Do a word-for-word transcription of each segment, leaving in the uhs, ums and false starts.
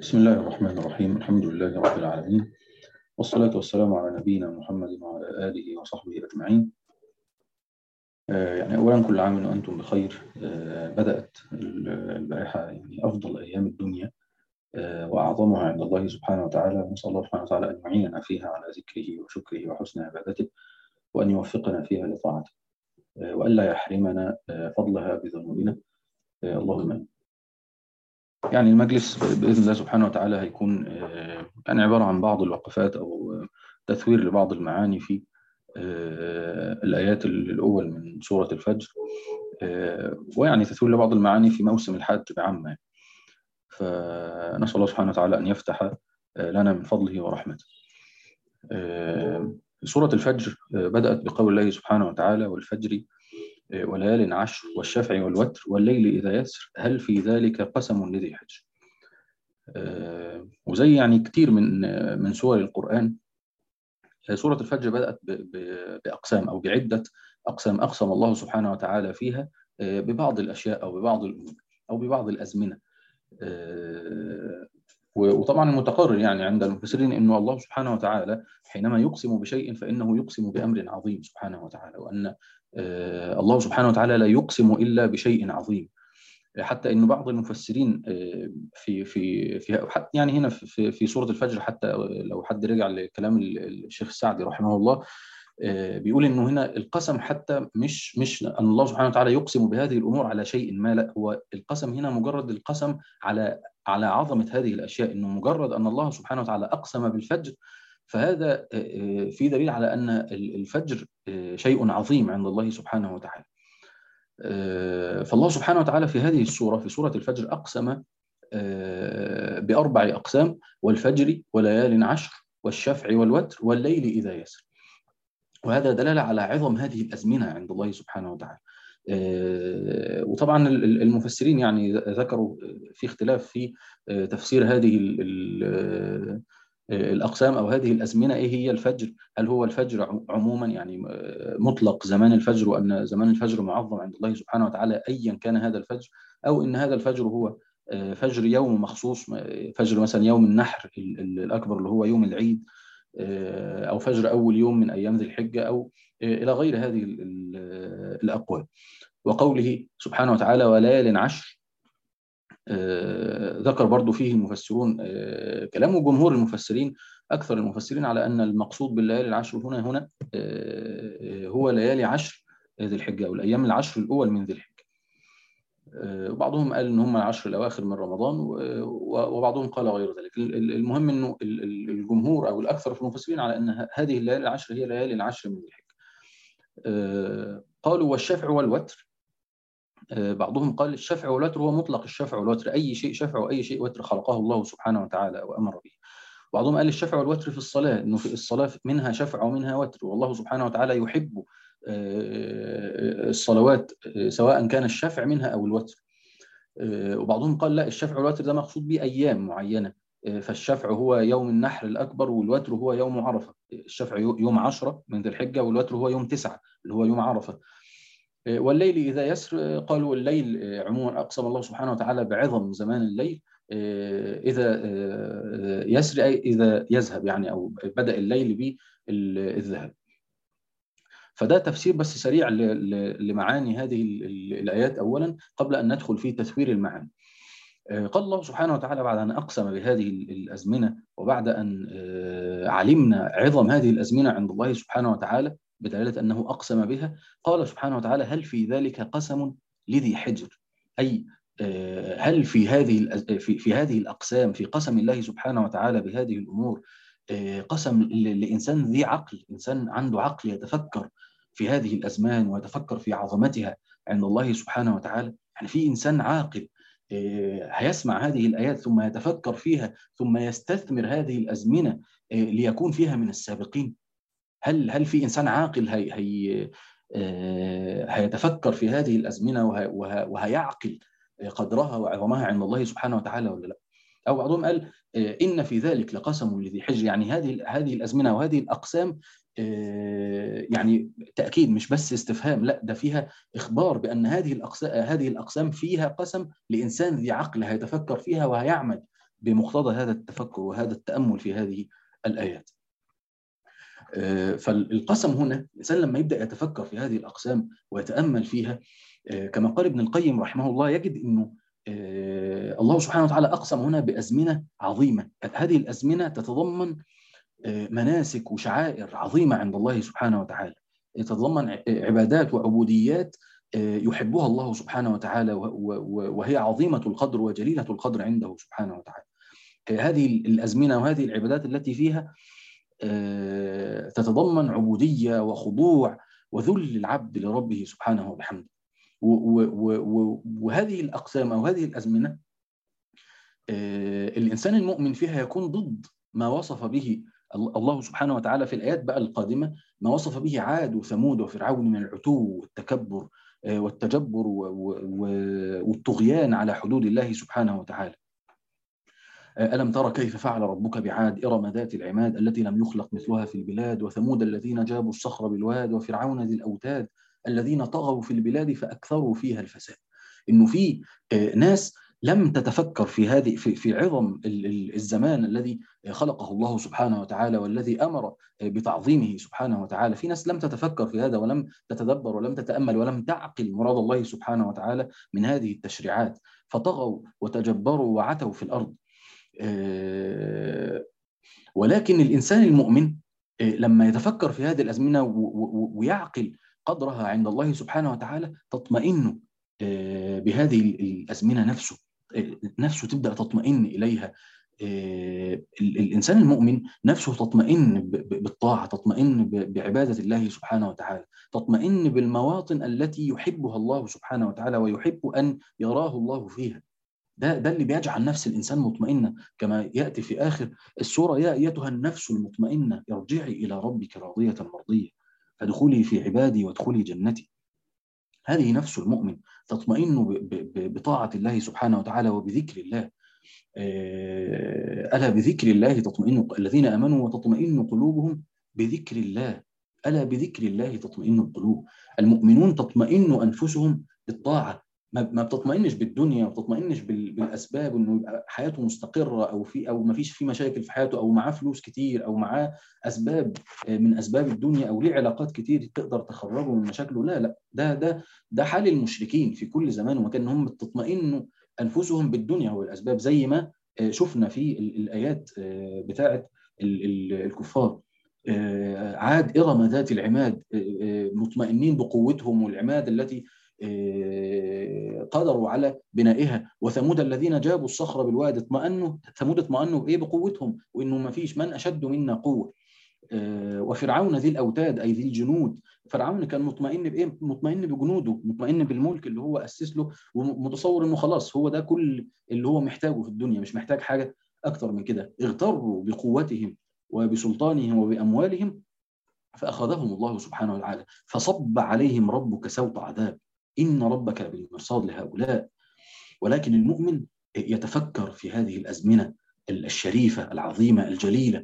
بسم الله الرحمن الرحيم. الحمد لله رب العالمين، والصلاة والسلام على نبينا محمد وعلى آله وصحبه أجمعين. آه يعني أولا كل عام وأنتم بخير. آه بدأت البارحة يعني أفضل أيام الدنيا آه وأعظمها عند الله سبحانه وتعالى. نسأل الله سبحانه وتعالى أن يعيننا فيها على ذكره وشكره وحسن عبادته، وأن يوفقنا فيها لطاعته، آه وألا يحرمنا آه فضلها بذنوبنا، آه اللهم آمين. يعني المجلس بإذن الله سبحانه وتعالى هيكون يعني عبارة عن بعض الوقفات أو تثوير لبعض المعاني في الآيات الأول من سورة الفجر، ويعني تثوير لبعض المعاني في موسم الحج بعامة. فنسأل الله سبحانه وتعالى أن يفتح لنا من فضله ورحمته. سورة الفجر بدأت بقول الله سبحانه وتعالى: والفجر وليال عشر والشفع والوتر والليل إذا يسر هل في ذلك قسم لذي حجر. آه وزي يعني كتير من من سور القرآن، سورة الفجر بدأت بأقسام أو بعدة أقسام أقسم الله سبحانه وتعالى فيها آه ببعض الأشياء أو ببعض الأمور أو ببعض الأزمنة. آه وطبعا المتقرر يعني عند المفسرين أنه الله سبحانه وتعالى حينما يقسم بشيء فإنه يقسم بأمر عظيم سبحانه وتعالى، وأن الله سبحانه وتعالى لا يقسم إلا بشيء عظيم. حتى ان بعض المفسرين في في في يعني هنا في في سوره الفجر، حتى لو حد رجع لكلام الشيخ السعدي رحمه الله، بيقول انه هنا القسم حتى مش مش ان الله سبحانه وتعالى يقسم بهذه الامور على شيء ما، لا، هو القسم هنا مجرد القسم على على عظمه هذه الاشياء، انه مجرد ان الله سبحانه وتعالى اقسم بالفجر فهذا في دليل على ان الفجر شيء عظيم عند الله سبحانه وتعالى. فالله سبحانه وتعالى في هذه السورة في سورة الفجر أقسم بأربع أقسام: والفجر وليال عشر والشفع والوتر والليل إذا يسر. وهذا دلالة على عظم هذه الأزمنة عند الله سبحانه وتعالى. وطبعا المفسرين يعني ذكروا في اختلاف في تفسير هذه الأقسام أو هذه الأزمنة. إيه هي الفجر؟ هل هو الفجر عموما يعني مطلق زمان الفجر، وأن زمان الفجر معظم عند الله سبحانه وتعالى أيا كان هذا الفجر، أو إن هذا الفجر هو فجر يوم مخصوص، فجر مثلا يوم النحر الأكبر اللي هو يوم العيد، أو فجر أول يوم من أيام ذي الحجة، أو إلى غير هذه الأقوال. وقوله سبحانه وتعالى وليال عشر، آه ذكر برضو فيه المفسرون آه كلام جمهور المفسرين، أكثر المفسرين، على أن المقصود بالليالي العشر هنا هنا آه هو ليالي عشر ذي الحجة، والأيام العشر الأول من ذي الحجة. آه وبعضهم قال إن هم العشر الأواخر من رمضان، وبعضهم قال غير ذلك. المهم أنه الجمهور أو الأكثر في المفسرين على أن هذه الليالي العشر هي ليالي العشر من ذي الحجة. قالوا والشفع والوتر، بعضهم قال الشفع والوتر هو مطلق الشفع والوتر، أي شيء شفع وأي شيء وتر خلقه الله سبحانه وتعالى وأمر به. بعضهم قال الشفع والوتر في الصلاة، إنه في الصلاة منها شفع ومنها وتر، والله سبحانه وتعالى يحب الصلوات سواء كان الشفع منها أو الوتر. وبعضهم قال لا، الشفع والوتر ده مقصود به أيام معينة، فالشفع هو يوم النحر الأكبر والوتر هو يوم عرفة. الشفع يوم عشرة من ذي الحجة والوتر هو يوم تسعة اللي هو يوم عرفة. والليل إذا يسر، قالوا الليل عموما أقسم الله سبحانه وتعالى بعظم زمان الليل إذا يسر أي إذا يذهب، يعني أو بدأ الليل بالذهاب. فده تفسير بس سريع لمعاني هذه الآيات أولا قبل أن ندخل في تثوير المعاني. قال الله سبحانه وتعالى بعد أن أقسم بهذه الأزمنة، وبعد أن علمنا عظم هذه الأزمنة عند الله سبحانه وتعالى بدلالة أنه أقسم بها، قال سبحانه وتعالى هل في ذلك قسم لذي حجر، أي هل في هذه في في هذه الأقسام، في قسم الله سبحانه وتعالى بهذه الأمور، قسم لإنسان ذي عقل، إنسان عنده عقل يتفكر في هذه الأزمان ويتفكر في عظمتها عند الله سبحانه وتعالى. يعني في إنسان عاقل هيسمع هذه الآيات ثم يتفكر فيها ثم يستثمر هذه الأزمنة ليكون فيها من السابقين. هل هل في إنسان عاقل هي هي هيتفكر في هذه الأزمنة وهيعقل قدرها وعظمها عند الله سبحانه وتعالى ولا لا؟ أو بعضهم قال إن في ذلك لقسم لذي حجر، يعني هذه هذه الأزمنة وهذه الأقسام يعني تأكيد مش بس استفهام، لا، ده فيها إخبار بأن هذه الأقسام هذه الأقسام فيها قسم لإنسان ذي عقل هيتفكر فيها وهيعمل بمقتضى هذا التفكر وهذا التأمل في هذه الآيات. فالقسم هنا الإنسان لما يبدأ يتفكر في هذه الأقسام ويتأمل فيها، كما قال ابن القيم رحمه الله، يجد أنه الله سبحانه وتعالى أقسم هنا بأزمنة عظيمة. هذه الأزمنة تتضمن مناسك وشعائر عظيمة عند الله سبحانه وتعالى، تتضمن عبادات وعبوديات يحبها الله سبحانه وتعالى، وهي عظيمة القدر وجليلة القدر عنده سبحانه وتعالى. هذه الأزمنة وهذه العبادات التي فيها تتضمن عبودية وخضوع وذل العبد لربه سبحانه وبحمده. وهذه الأقسام أو هذه الأزمنة الإنسان المؤمن فيها يكون ضد ما وصف به الله سبحانه وتعالى في الآيات بقى القادمة، ما وصف به عاد وثمود وفرعون من العتو والتكبر والتجبر والطغيان على حدود الله سبحانه وتعالى. ألم ترى كيف فعل ربك بعاد إرم ذات العماد التي لم يخلق مثلها في البلاد وثمود الذين جابوا الصخر بالواد وفرعون ذي الأوتاد الذين طغوا في البلاد فأكثروا فيها الفساد. إنه في ناس لم تتفكر في هذه في في عظم الزمان الذي خلقه الله سبحانه وتعالى والذي أمر بتعظيمه سبحانه وتعالى. في ناس لم تتفكر في هذا ولم تتدبر ولم تتأمل ولم تعقل مراد الله سبحانه وتعالى من هذه التشريعات، فطغوا وتجبروا وعتوا في الأرض. ولكن الإنسان المؤمن لما يتفكر في هذه الأزمنة ويعقل قدرها عند الله سبحانه وتعالى تطمئن بهذه الأزمنة، نفسه نفسه تبدأ تطمئن إليها. الإنسان المؤمن نفسه تطمئن بالطاعة، تطمئن بعبادة الله سبحانه وتعالى، تطمئن بالمواطن التي يحبها الله سبحانه وتعالى ويحب أن يراه الله فيها. ده ده اللي بيجعل نفس الإنسان مطمئنة، كما يأتي في آخر السورة: يا أيتها النفس المطمئنة ارجعي إلى ربك راضية مرضية فادخلي في عبادي وادخلي جنتي. هذه نفس المؤمن تطمئن بطاعة الله سبحانه وتعالى وبذكر الله. ألا بذكر الله تطمئن الذين آمنوا وتطمئن قلوبهم بذكر الله. ألا بذكر الله تطمئن القلوب. المؤمنون تطمئن أنفسهم بالطاعة، ما بتطمئنش بالدنيا، ما بتطمئنش بالاسباب انه يبقى حياته مستقره او في او ما فيش في مشاكل في حياته او معاه فلوس كتير او معاه اسباب من اسباب الدنيا او ليه علاقات كتير تقدر تخرجه من مشاكله. لا لا، ده ده ده حال المشركين في كل زمان ومكان، هم تطمئنوا انفسهم بالدنيا والاسباب، زي ما شفنا في الايات بتاعه الكفار. عاد إرم ذات العماد مطمئنين بقوتهم والعماد التي قدروا على بنائها، وثمود الذين جابوا الصخر بالواد اطمأنوا. ثمود اطمأنوا بإيه؟ بقوتهم، وإنه ما فيش من أشد منا قوة. وفرعون ذي الأوتاد أي ذي الجنود. فرعون كان مطمئن بإيه؟ مطمئن بجنوده، مطمئن بالملك اللي هو أسس له، ومتصور إنه خلاص هو ده كل اللي هو محتاجه في الدنيا، مش محتاج حاجة أكتر من كده. اغتروا بقوتهم وبسلطانهم وبأموالهم فأخذهم الله سبحانه وتعالى فصب عليهم ربك سوط عذاب إن ربك بالمرصاد لهؤلاء. ولكن المؤمن يتفكر في هذه الأزمنة الشريفة العظيمة الجليلة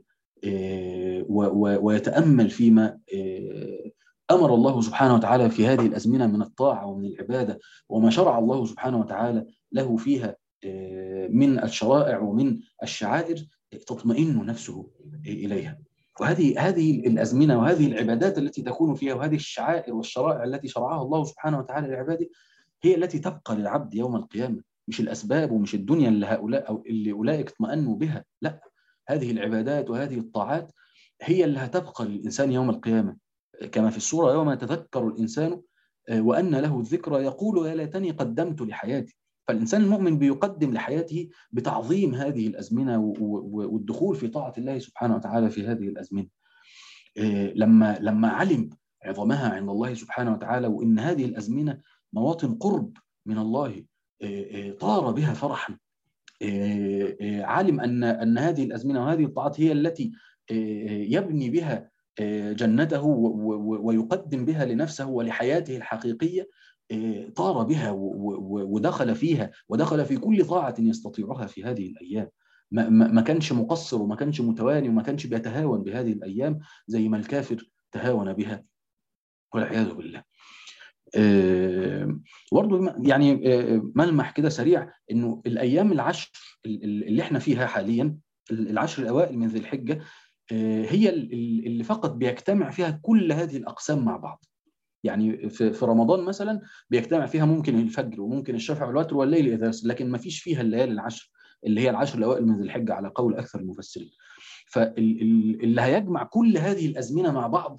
ويتأمل فيما أمر الله سبحانه وتعالى في هذه الأزمنة من الطاعة ومن العبادة، وما شرع الله سبحانه وتعالى له فيها من الشرائع ومن الشعائر تطمئن نفسه إليها. وهذه هذه الأزمنة وهذه العبادات التي تكون فيها وهذه الشعائر والشرائع التي شرعها الله سبحانه وتعالى لعباده هي التي تبقى للعبد يوم القيامة، مش الأسباب ومش الدنيا اللي هؤلاء أو اللي أولئك اطمأنوا بها. لا، هذه العبادات وهذه الطاعات هي اللي هتبقى للإنسان يوم القيامة، كما في السورة: يوم يتذكر الإنسان وأن له الذكرى يقول يا ليتني قدمت لحياتي. فالإنسان المؤمن بيقدم لحياته بتعظيم هذه الأزمنة والدخول في طاعة الله سبحانه وتعالى في هذه الأزمنة. لما لما علم عظمها عند الله سبحانه وتعالى وإن هذه الأزمنة مواطن قرب من الله طار بها فرحا. علم أن أن هذه الأزمنة وهذه الطاعات هي التي يبني بها جنته ويقدم بها لنفسه ولحياته الحقيقية. طار بها ودخل فيها ودخل في كل طاعة يستطيعها في هذه الأيام. ما, ما كانش مقصر وما كانش متواني وما كانش بيتهاون بهذه الأيام زي ما الكافر تهاون بها والعياذ بالله. برضه يعني ملمح كده سريع انه الايام العشر اللي احنا فيها حاليا، العشر الاوائل من ذي الحجه، هي اللي فقط بيجتمع فيها كل هذه الاقسام مع بعض. يعني في في رمضان مثلا بيجتمع فيها ممكن الفجر وممكن الشفع والوتر والليل اذا يسر، لكن ما فيش فيها الليالي العشر اللي هي العشر الاوائل من ذي الحجه على قول اكثر المفسرين. فاللي هيجمع كل هذه الازمنه مع بعض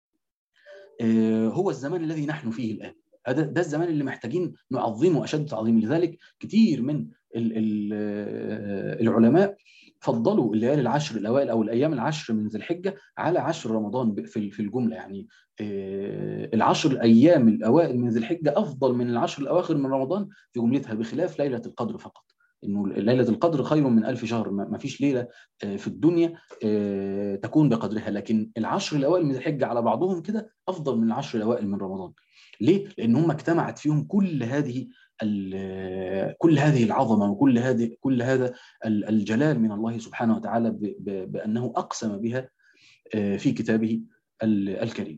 هو الزمان الذي نحن فيه الآن. هذا ده الزمان اللي محتاجين نعظمه أشد تعظيم. لذلك كتير من العلماء فضلوا الليالي العشر الأوائل أو الأيام العشر من ذي الحجة على عشر رمضان في الجملة. يعني العشر الأيام الأوائل من ذي الحجة أفضل من العشر الأواخر من رمضان في جملتها، بخلاف ليلة القدر فقط. إنه ليلة القدر خير من ألف شهر، ما فيش ليلة في الدنيا تكون بقدرها، لكن العشر الأوائل من الحجة على بعضهم كده أفضل من العشر الأوائل من رمضان. ليه؟ لأن هم اجتمعت فيهم كل هذه كل هذه العظمة وكل هذه كل هذا الجلال من الله سبحانه وتعالى بأنه أقسم بها في كتابه الكريم.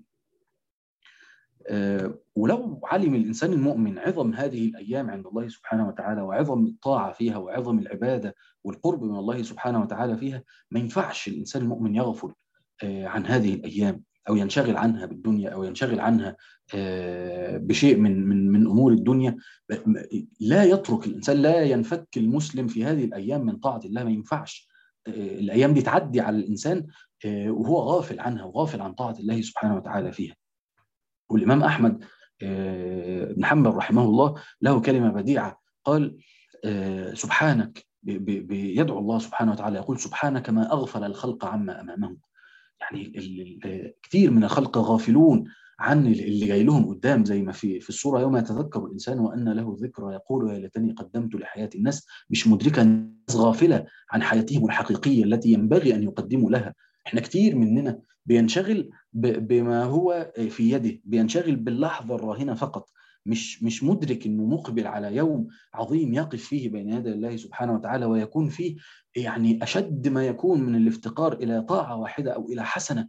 ولو علم الإنسان المؤمن عظم هذه الأيام عند الله سبحانه وتعالى وعظم الطاعة فيها وعظم العبادة والقرب من الله سبحانه وتعالى فيها، ما ينفعش الإنسان المؤمن يغفل عن هذه الأيام أو ينشغل عنها بالدنيا أو ينشغل عنها بشيء من من من أمور الدنيا. لا يترك الإنسان، لا ينفك المسلم في هذه الأيام من طاعة الله. ما ينفعش الأيام دي تعدي على الإنسان وهو غافل عنها وغافل عن طاعة الله سبحانه وتعالى فيها. والإمام أحمد بن حنبل رحمه الله له كلمة بديعة، قال سبحانك، بيدعو الله سبحانه وتعالى يقول سبحانك ما أغفل الخلق عما أمامهم. يعني كثير من الخلق غافلون عن اللي جاي لهم قدام، زي ما في في السورة يوم يتذكر الإنسان وأن له ذكرى يقول يا ليتني قدمت لحياة. الناس مش مدركة، الناس غافلة عن حياتهم الحقيقية التي ينبغي أن يقدموا لها. احنا كثير مننا بينشغل بما هو في يده، بينشغل باللحظة الراهنة فقط، مش مش مدرك انه مقبل على يوم عظيم يقف فيه بين يدي الله سبحانه وتعالى ويكون فيه يعني اشد ما يكون من الافتقار الى طاعة واحدة او الى حسنة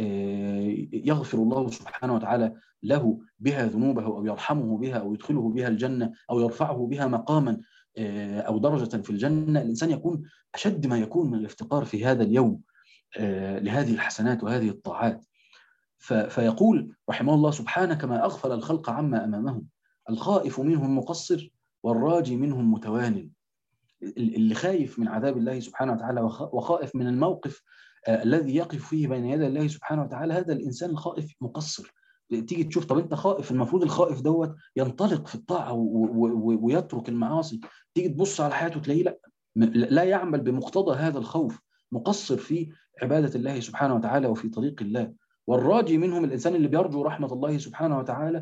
يغفر الله سبحانه وتعالى له بها ذنوبه او يرحمه بها او يدخله بها الجنة او يرفعه بها مقاما او درجة في الجنة. الانسان يكون اشد ما يكون من الافتقار في هذا اليوم لهذه الحسنات وهذه الطاعات. فيقول رحمه الله سبحانك ما أغفل الخلق عما أمامهم، الخائف منهم مقصر والراجي منهم متوان. اللي خايف من عذاب الله سبحانه وتعالى وخائف من الموقف الذي يقف فيه بين يدي الله سبحانه وتعالى، هذا الإنسان الخائف مقصر. تيجي تشوف، طب أنت خائف، المفروض الخائف دوت ينطلق في الطاعة ويترك المعاصي. تيجي تبص على حياته تلاقيه لا لا يعمل بمقتضى هذا الخوف، مقصر في عبادة الله سبحانه وتعالى وفي طريق الله. والراجي منهم الإنسان اللي بيرجو رحمة الله سبحانه وتعالى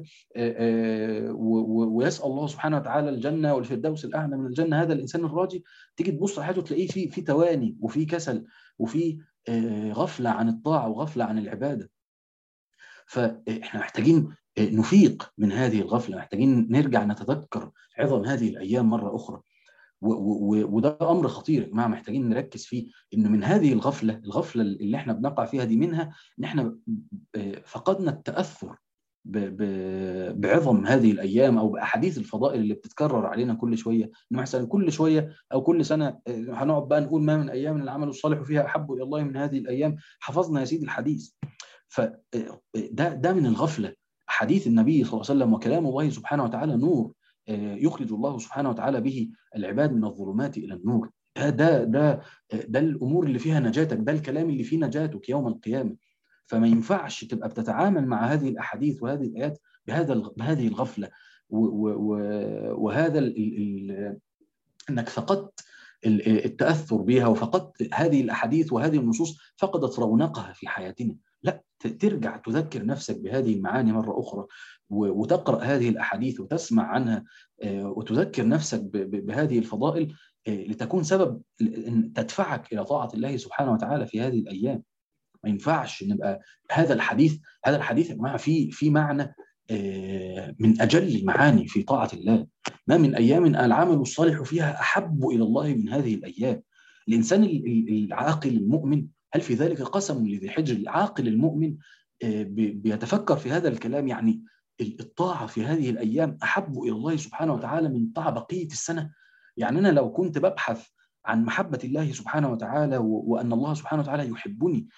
ويسأل الله سبحانه وتعالى الجنة والفردوس الأعلى من الجنة، هذا الإنسان الراجي تيجي تبص على حياته تلاقيه في في تواني وفي كسل وفي غفلة عن الطاعة وغفلة عن العبادة. فإحنا محتاجين نفيق من هذه الغفلة، محتاجين نرجع نتذكر عظم هذه الأيام مرة أخرى. وده امر خطير يا جماعه، محتاجين نركز فيه. انه من هذه الغفله الغفله اللي احنا بنقع فيها دي، منها ان احنا فقدنا التاثر بعظم هذه الايام او باحاديث الفضائل اللي بتتكرر علينا كل شويه. انه مثلا كل شويه او كل سنه هنقعد بقى نقول ما من ايام العمل الصالح فيها احب الى الله من هذه الايام، حفظنا يا سيدي الحديث. فده ده من الغفله. حديث النبي صلى الله عليه وسلم وكلام الله سبحانه وتعالى نور يخرج الله سبحانه وتعالى به العباد من الظلمات إلى النور. ده ده ده ده الأمور اللي فيها نجاتك، ده الكلام اللي فيه نجاتك يوم القيامة. فما ينفعش تبقى بتتعامل مع هذه الأحاديث وهذه الآيات بهذا بهذه الغفلة وهذا ال ال أنك فقدت التأثر بها وفقدت هذه الأحاديث وهذه النصوص فقدت رونقها في حياتنا. لا، ترجع تذكر نفسك بهذه المعاني مرة أخرى وتقرأ هذه الأحاديث وتسمع عنها وتذكر نفسك بهذه الفضائل لتكون سبب أن تدفعك إلى طاعة الله سبحانه وتعالى في هذه الأيام. ما ينفعش نبقى هذا الحديث هذا الحديث يا جماعة في في معنى من أجل المعاني في طاعة الله. ما من أيام العمل الصالح فيها أحب إلى الله من هذه الأيام. الإنسان العاقل المؤمن، هل في ذلك قسم لذي حجر؟ العاقل المؤمن بيتفكر في هذا الكلام، يعني الطاعة في هذه الأيام أحب إلى الله سبحانه وتعالى من طاعة بقية السنة. يعني أنا لو كنت ببحث عن محبة الله سبحانه وتعالى وأن الله سبحانه وتعالى يحبني،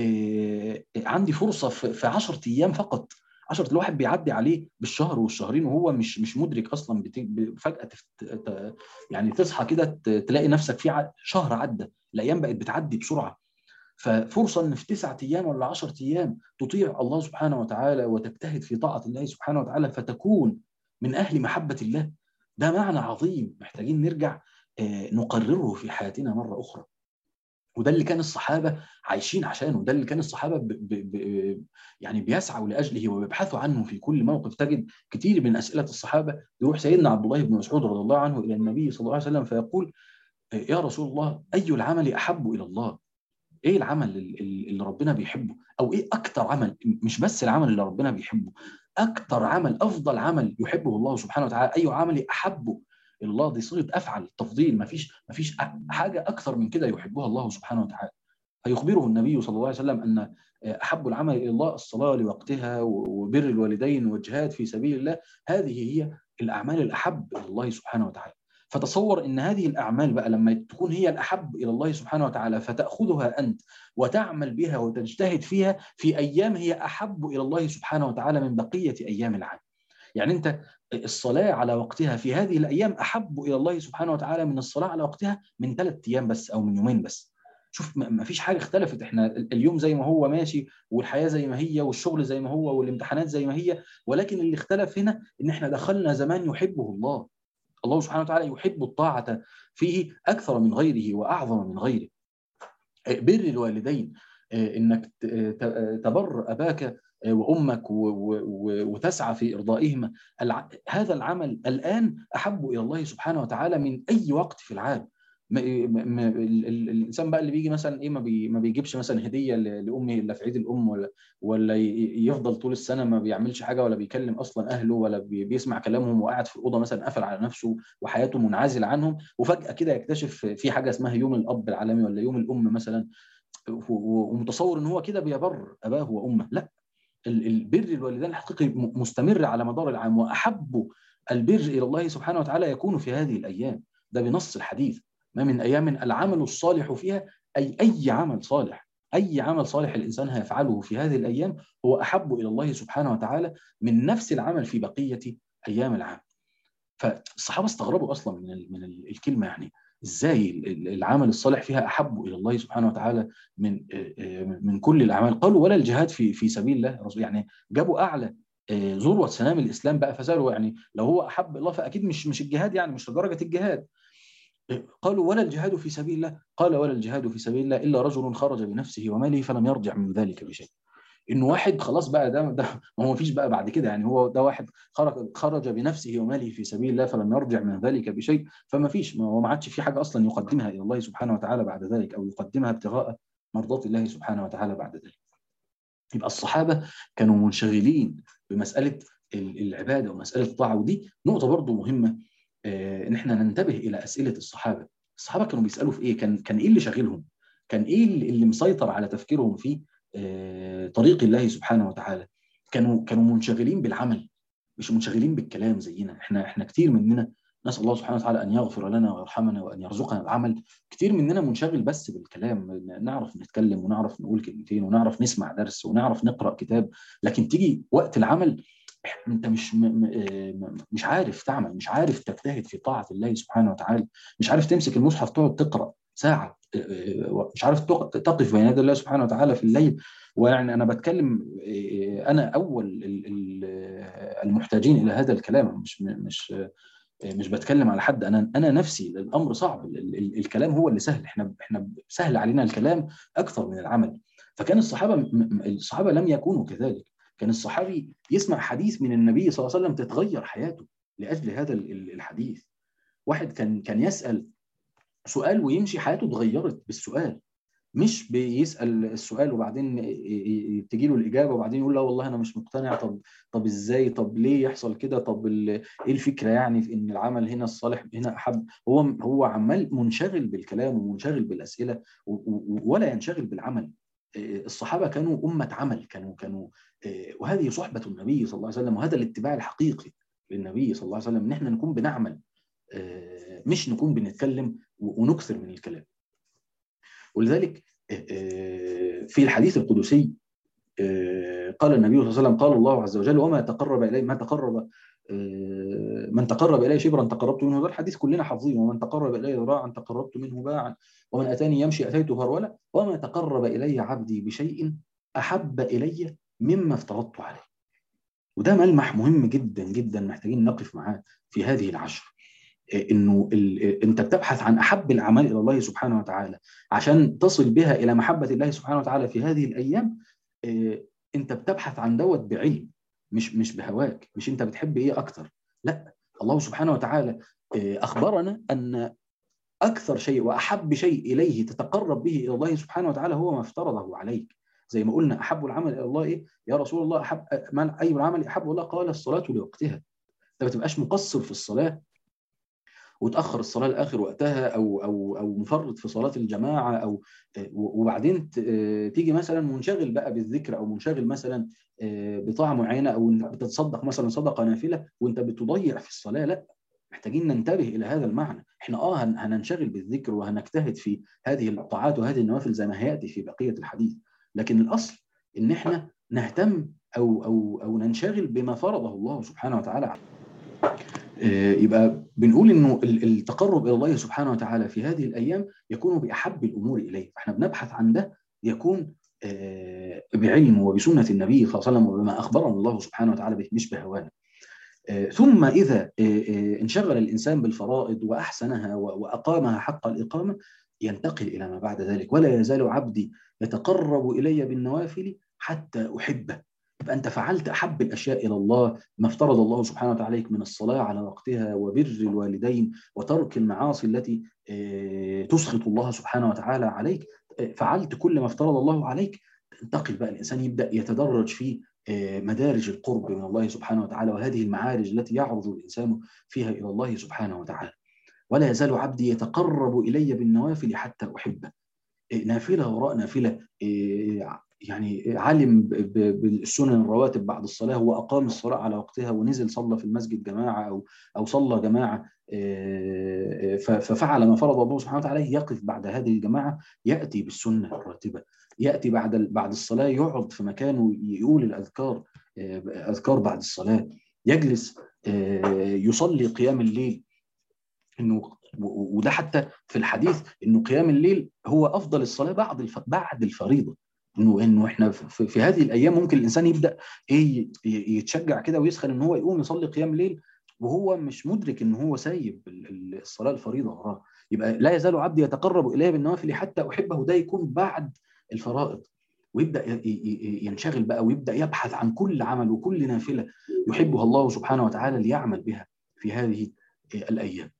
عندي فرصة في عشرة أيام فقط. عشرة الواحد بيعدي عليه بالشهر والشهرين وهو مش مش مدرك أصلا. فجأة يعني تصحى كده تلاقي نفسك في شهر عدى، الأيام بقت بتعدي بسرعة. ففرصة ان في تسعة ايام ولا عشرة ايام تطيع الله سبحانه وتعالى وتجتهد في طاعة الله سبحانه وتعالى فتكون من اهل محبة الله. ده معنى عظيم محتاجين نرجع نقرره في حياتنا مرة اخرى. وده اللي كان الصحابة عايشين عشانه، ده اللي كان الصحابة ب ب ب يعني بيسعوا لأجله وبيبحثوا عنه في كل موقف. تجد كتير من أسئلة الصحابة يروح سيدنا عبد الله بن مسعود رضي الله عنه إلى النبي صلى الله عليه وسلم فيقول: يا رسول الله، أي العمل أحب إلى الله؟ ايه العمل اللي ربنا بيحبه؟ او ايه اكتر عمل، مش بس العمل اللي ربنا بيحبه، اكتر عمل، افضل عمل يحبه الله سبحانه وتعالى، اي عمل احبه الله. دي صيغه افعل تفضيل، مفيش مفيش حاجه اكثر من كده يحبها الله سبحانه وتعالى. فيخبره النبي صلى الله عليه وسلم ان احب العمل الى الله الصلاه لوقتها وبر الوالدين والجهاد في سبيل الله. هذه هي الاعمال الاحب الى الله سبحانه وتعالى. فتصور ان هذه الاعمال بقى لما تكون هي الاحب الى الله سبحانه وتعالى فتاخذها انت وتعمل بها وتجتهد فيها في ايام هي احب الى الله سبحانه وتعالى من بقيه ايام العام. يعني انت الصلاه على وقتها في هذه الايام احب الى الله سبحانه وتعالى من الصلاه على وقتها من ثلاث ايام بس او من يومين بس. شوف، ما فيش حاجه اختلفت. احنا اليوم زي ما هو ماشي، والحياه زي ما هي، والشغل زي ما هو، والامتحانات زي ما هي، ولكن اللي اختلف هنا ان احنا دخلنا زمان يحبه الله. الله سبحانه وتعالى يحب الطاعة فيه أكثر من غيره وأعظم من غيره. بر الوالدين، إنك تبر أباك وأمك وتسعى في إرضائهما، هذا العمل الآن أحب إلى الله سبحانه وتعالى من أي وقت في العام. الانسان بقى اللي بيجي مثلا ايه، ما, بي ما بيجيبش مثلا هديه لامه الا في عيد الام، ولا ولا يفضل طول السنه ما بيعملش حاجه ولا بيكلم اصلا اهله ولا بيسمع كلامهم وقاعد في الاوضه مثلا قافل على نفسه وحياته منعزل عنهم، وفجاه كده يكتشف في حاجه اسمها يوم الاب العالمي ولا يوم الام مثلا، ومتصور ان هو كده بيبر اباه وامه. لا، البر الوالدين الحقيقي مستمر على مدار العام، واحب البر الى الله سبحانه وتعالى يكون في هذه الايام. ده بنص الحديث: ما من ايام العمل الصالح فيها، اي اي عمل صالح، اي عمل صالح الانسان هيفعله في هذه الايام هو احب الى الله سبحانه وتعالى من نفس العمل في بقيه ايام العام. فالصحابه استغربوا اصلا من من الكلمه، يعني ازاي العمل الصالح فيها احب الى الله سبحانه وتعالى من من كل الاعمال؟ قالوا: ولا الجهاد في في سبيل الله. يعني جابوا اعلى ذروه سنام الاسلام بقى، فسالوا يعني لو هو احب الله فاكيد مش مش الجهاد، يعني مش لدرجه الجهاد. قالوا: ولا الجهاد في سبيل الله؟ قال: ولا الجهاد في سبيل الله الا رجل خرج بنفسه وماله فلم يرجع من ذلك بشيء. انه واحد خلاص بقى، ده ده ما هو فيش بقى بعد كده، يعني هو ده واحد خرج خرج بنفسه وماله في سبيل الله فلم يرجع من ذلك بشيء، فما فيش، ما هو ما عادش في حاجه اصلا يقدمها الى الله سبحانه وتعالى بعد ذلك، او يقدمها ابتغاء مرضات الله سبحانه وتعالى بعد ذلك. يبقى الصحابه كانوا منشغلين بمساله العباده ومساله الطاعه. ودي نقطه برضو مهمه، ان احنا ننتبه الى اسئله الصحابه. الصحابه كانوا بيسالوا في ايه؟ كان كان ايه اللي شاغلهم؟ كان ايه اللي مسيطر على تفكيرهم في طريق الله سبحانه وتعالى؟ كانوا كانوا منشغلين بالعمل، مش منشغلين بالكلام زينا. احنا احنا كتير مننا، نسال الله سبحانه وتعالى ان يغفر لنا ويرحمنا وان يرزقنا العمل. كتير مننا منشغل بس بالكلام، نعرف نتكلم ونعرف نقول كلمتين ونعرف نسمع درس ونعرف نقرا كتاب، لكن تيجي وقت العمل انت مش م... م... مش عارف تعمل، مش عارف تجتهد في طاعه الله سبحانه وتعالى، مش عارف تمسك المصحف تقعد تقرا ساعه، مش عارف تقف بين يدي الله سبحانه وتعالى في الليل. ويعني انا بتكلم، انا اول المحتاجين الى هذا الكلام، مش مش مش بتكلم على حد، انا انا نفسي الامر صعب، الكلام هو اللي سهل، احنا احنا سهل علينا الكلام اكثر من العمل. فكان الصحابه الصحابه لم يكونوا كذلك. كان الصحابي يسمع حديث من النبي صلى الله عليه وسلم تتغير حياته لاجل هذا الحديث. واحد كان كان يسال سؤال ويمشي حياته اتغيرت بالسؤال، مش بيسال السؤال وبعدين تجي له الاجابه وبعدين يقول لا والله انا مش مقتنع. طب طب ازاي؟ طب ليه يحصل كده؟ طب ايه الفكره يعني في ان العمل هنا الصالح هنا احب؟ هو هو عمال منشغل بالكلام ومنشغل بالاسئله ولا ينشغل بالعمل. الصحابة كانوا أمة عمل، كانوا كانوا وهذه صحبة النبي صلى الله عليه وسلم، وهذا الاتباع الحقيقي للنبي صلى الله عليه وسلم، إن احنا نكون بنعمل مش نكون بنتكلم ونكثر من الكلام. ولذلك في الحديث القدسي قال النبي صلى الله عليه وسلم، قال الله عز وجل: وما تقرب إلي ما تقرب من تقرب إلي شبرا تقربت منه. ده الحديث كلنا حافظينه: ومن تقرب إلي ذراعا تقربت منه باعا، ومن أتاني يمشي أتيته هرولا، وما تقرب إلي عبدي بشيء أحب إلي مما افترضت عليه. وده ملمح مهم جدا جدا محتاجين نقف معاه في هذه العشر، إنه أنت بتبحث عن أحب الأعمال إلى الله سبحانه وتعالى عشان تصل بها إلى محبة الله سبحانه وتعالى في هذه الأيام. أنت بتبحث عن دوت بعلم، مش مش بهواك، مش أنت بتحب إيه أكتر، لا. الله سبحانه وتعالى أخبرنا أن أكثر شيء وأحب شيء إليه تتقرب به إلى الله سبحانه وتعالى هو ما افترضه عليك. زي ما قلنا: أحب العمل إلى الله إيه؟ يا رسول الله، أحب أي العمل أحب الله؟ قال: الصلاة لوقتها. أنت ما تبقاش مقصر في الصلاة وتأخر الصلاة لآخر وقتها، أو أو أو مفرط في صلاة الجماعة، أو وبعدين تيجي مثلا منشغل بقى بالذكر، أو منشغل مثلا بطاعة معينة، أو بتتصدق مثلا صدقة نافلة وأنت بتضيع في الصلاة. لا، محتاجين ننتبه إلى هذا المعنى. إحنا آه هننشغل بالذكر وهنجتهد في هذه الطاعات وهذه النوافل زي ما هيأتي في بقية الحديث، لكن الأصل إن إحنا نهتم أو أو أو ننشغل بما فرضه الله سبحانه وتعالى. يبقى بنقول إنه التقرب إلى الله سبحانه وتعالى في هذه الأيام يكون بأحب الأمور إليه، فإحنا بنبحث عن ده يكون بعلم وبسنة النبي صلى الله عليه وسلم وبما أخبرنا الله سبحانه وتعالى به، مش بهوانا. ثم إذا انشغل الإنسان بالفرائض وأحسنها وأقامها حق الإقامة، ينتقل إلى ما بعد ذلك: ولا يزال عبدي يتقرب إلي بالنوافل حتى أحبه. يبقى أنت فعلت أحب الأشياء إلى الله، ما افترض الله سبحانه وتعالى عليك من الصلاة على وقتها وبر الوالدين وترك المعاصي التي تسخط الله سبحانه وتعالى عليك. فعلت كل ما افترض الله عليك، تنتقل بقى الإنسان يبدأ يتدرج في مدارج القرب من الله سبحانه وتعالى، وهذه المعارج التي يعرض الإنسان فيها إلى الله سبحانه وتعالى. ولا يزال عبدي يتقرب إلي بالنوافل حتى أحبه. نافلة وراء نافلة، يعني علم بالسنن الرواتب بعد الصلاة وأقام الصلاة على وقتها ونزل صلى في المسجد جماعة أو أو صلى جماعة، ففعل ما فرض الله سبحانه وتعالى، يقف بعد هذه الجماعة يأتي بالسنة الراتبة، يأتي بعد بعد الصلاة يقعد في مكانه يقول الأذكار، أذكار بعد الصلاة، يجلس يصلي قيام الليل. إنه وده حتى في الحديث إنه قيام الليل هو أفضل الصلاة بعد بعد الفريضة. إنه إنه إحنا في, في هذه الأيام ممكن الإنسان يبدأ إيه يتشجع كده ويسخن إن هو يقوم يصلي قيام الليل وهو مش مدرك إن هو سايب الصلاة الفريضة وراه. يبقى لا يزال عبدي يتقرب إليه بالنوافل حتى أحبه، ده يكون بعد الفرائض، ويبدأ ينشغل بقى ويبدأ يبحث عن كل عمل وكل نافلة يحبها الله سبحانه وتعالى ليعمل بها في هذه الأيام.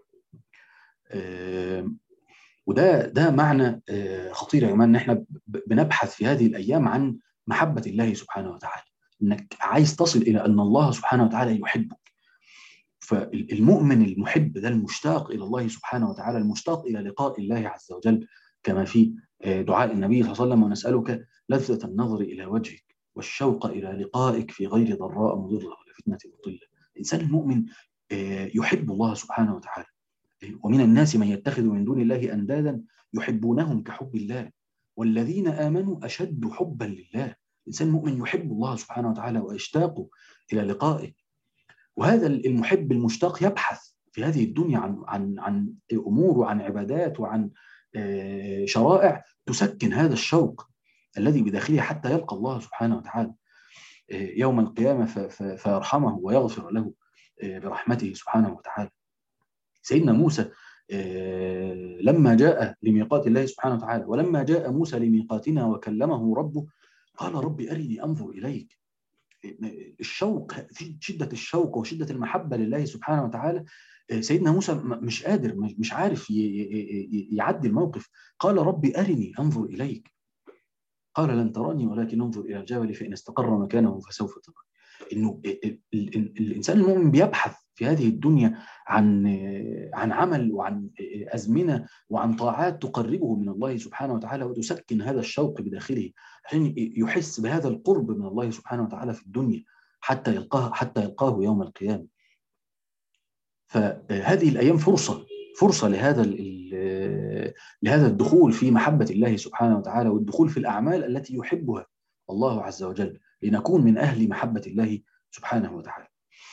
وده ده معنى خطير يا جماعه، ان احنا بنبحث في هذه الايام عن محبه الله سبحانه وتعالى، انك عايز تصل الى ان الله سبحانه وتعالى يحبك. فالمؤمن المحب ده المشتاق الى الله سبحانه وتعالى، المشتاق الى لقاء الله عز وجل، كما في دعاء النبي صلى الله عليه وسلم: ونسالك لذة النظر الى وجهك والشوق الى لقائك في غير ضراء مضره ولا فتنه مضله. الانسان المؤمن يحب الله سبحانه وتعالى. ومن الناس من يتخذ من دون الله أندادا يحبونهم كحب الله والذين آمنوا أشد حبا لله. الإنسان المؤمن يحب الله سبحانه وتعالى ويشتاق إلى لقائه. وهذا المحب المشتاق يبحث في هذه الدنيا عن عن عن أمور وعن عبادات وعن شرائع تسكن هذا الشوق الذي بداخله حتى يلقى الله سبحانه وتعالى يوم القيامة فيرحمه ويغفر له برحمته سبحانه وتعالى. سيدنا موسى لما جاء لميقات الله سبحانه وتعالى، ولما جاء موسى لميقاتنا وكلمه ربه قال: رب أرني أنظر إليك. الشوق، شدة الشوق وشدة المحبة لله سبحانه وتعالى، سيدنا موسى مش قادر، مش عارف يعدي الموقف. قال: رب أرني أنظر إليك. قال: لن تراني ولكن انظر إلى الجبل فإن استقر مكانه فسوف تراني. إنه الإنسان المؤمن بيبحث في هذه الدنيا عن عن عمل وعن أزمنة وعن طاعات تقربه من الله سبحانه وتعالى وتسكن هذا الشوق بداخله، عشان يحس بهذا القرب من الله سبحانه وتعالى في الدنيا حتى يلقاه حتى يلقاه يوم القيامة. فهذه الأيام فرصة فرصة لهذا لهذا الدخول في محبة الله سبحانه وتعالى والدخول في الأعمال التي يحبها الله عز وجل، لنكون من أهل محبة الله سبحانه وتعالى.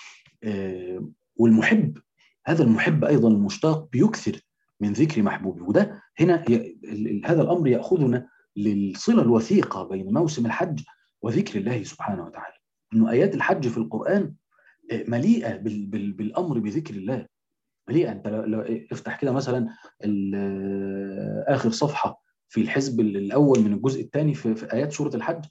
والمحب، هذا المحب أيضا المشتاق بيكثر من ذكر محبوبه، وده هنا هذا الأمر يأخذنا للصلة الوثيقة بين موسم الحج وذكر الله سبحانه وتعالى. إنه آيات الحج في القرآن مليئة بالأمر بذكر الله، مليئة. أنت لو افتح كده مثلا آخر صفحة في الحزب الأول من الجزء الثاني في آيات سورة الحج،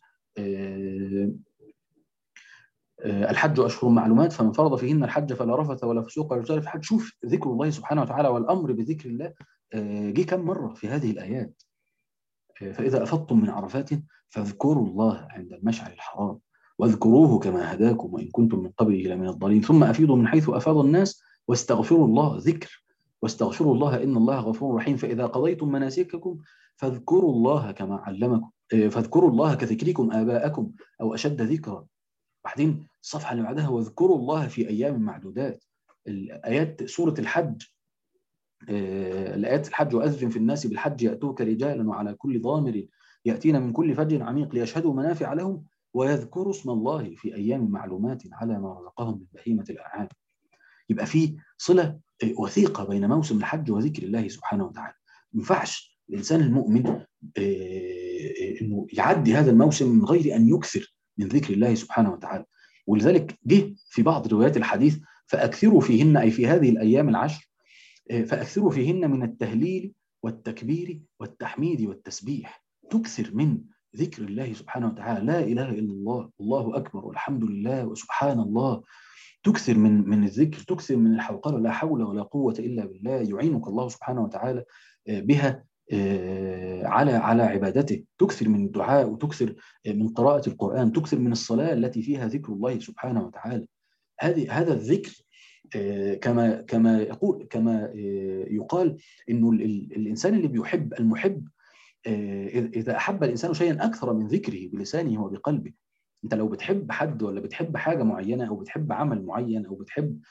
الحج أشهر معلومات فمن فرض فيهن الحج فلا رفث ولا فسوق ولا جدال في الحج. شوف ذكر الله سبحانه وتعالى والأمر بذكر الله جه كم مرة في هذه الآيات. فإذا أفضتم من عرفات فاذكروا الله عند المشعر الحرام واذكروه كما هداكم وإن كنتم من قبله لمن الضالين ثم أفيضوا من حيث أفاض الناس واستغفروا الله، ذكر واستغفروا الله إن الله غفور رحيم. فإذا قضيتم مناسككم فاذكروا الله كما علمكم فاذكروا الله كذكركم آباءكم أو أشد ذكرا. بعدين الصفحة اللي بعدها واذكروا الله في أيام معدودات. الآيات سورة الحج، الآيات الحج وأذن في الناس بالحج يأتوك رجالا وعلى كل ضامر يأتين من كل فج عميق ليشهدوا منافع لهم ويذكروا اسم الله في أيام معلومات على ما رزقهم من بهيمة الأنعام. يبقى في صلة وثيقة بين موسم الحج وذكر الله سبحانه وتعالى. ما ينفعش الإنسان المؤمن إنه يعدي هذا الموسم من غير أن يكثر من ذكر الله سبحانه وتعالى. ولذلك جه في بعض روايات الحديث فأكثروا فيهن، أي في هذه الأيام العشر، فأكثروا فيهن من التهليل والتكبير والتحميد والتسبيح. تكثر من ذكر الله سبحانه وتعالى، لا إله إلا الله والله أكبر والحمد لله وسبحان الله. تكثر من من الذكر، تكثر من الحوقلة، لا حول ولا قوة إلا بالله. يعينك الله سبحانه وتعالى بها على على عبادته. تكثر من الدعاء وتكثر من قراءة القرآن، تكثر من الصلاة التي فيها ذكر الله سبحانه وتعالى. هذه هذا الذكر كما كما يقول كما يقال إنه الإنسان اللي بيحب المحب إذا أحب الإنسان شيئا أكثر من ذكره بلسانه وبقلبه. أنت لو بتحب حد ولا بتحب حاجة معينة أو بتحب عمل معين أو بتحب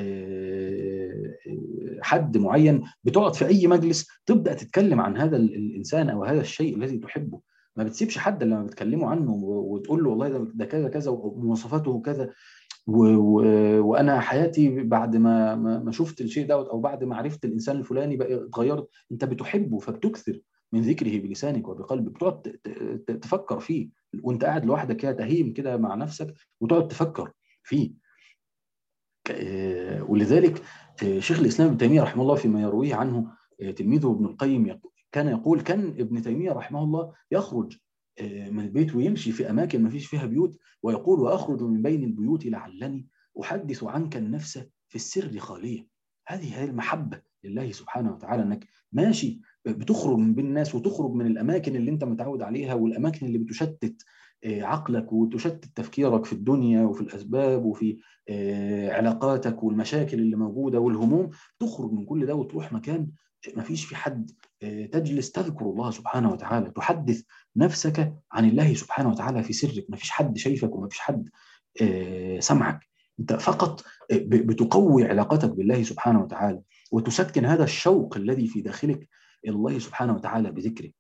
حد معين، بتقعد في أي مجلس تبدأ تتكلم عن هذا الإنسان أو هذا الشيء الذي تحبه. ما بتسيبش حد لما بتكلمه عنه وتقول له والله ده كذا كذا ومواصفاته كذا، وانا حياتي بعد ما ما شفت الشيء دوت او بعد ما عرفت الانسان الفلاني بقى اتغيرت. انت بتحبه فبتكثر من ذكره بلسانك وبقلبك، بتقعد تفكر فيه وانت قاعد لوحدك كده تهيم كده مع نفسك وتقعد تفكر فيه. ولذلك شيخ الاسلام ابن تيميه رحمه الله فيما يرويه عنه تلميذه ابن القيم كان يقول، كان ابن تيميه رحمه الله يخرج من البيت ويمشي في أماكن ما فيش فيها بيوت ويقول وأخرج من بين البيوت لعلني أحدث عنك النفس في السر خالية. هذه هي المحبة لله سبحانه وتعالى، أنك ماشي بتخرج من بين الناس وتخرج من الأماكن اللي أنت متعود عليها والأماكن اللي بتشتت عقلك وتشتت تفكيرك في الدنيا وفي الأسباب وفي علاقاتك والمشاكل اللي موجودة والهموم. تخرج من كل ده وتروح مكان ما فيش في حد، تجلس تذكر الله سبحانه وتعالى، تحدث نفسك عن الله سبحانه وتعالى في سرك. ما فيش حد شايفك وما فيش حد سمعك، انت فقط بتقوي علاقتك بالله سبحانه وتعالى وتسكن هذا الشوق الذي في داخلك إلى الله سبحانه وتعالى بذكره.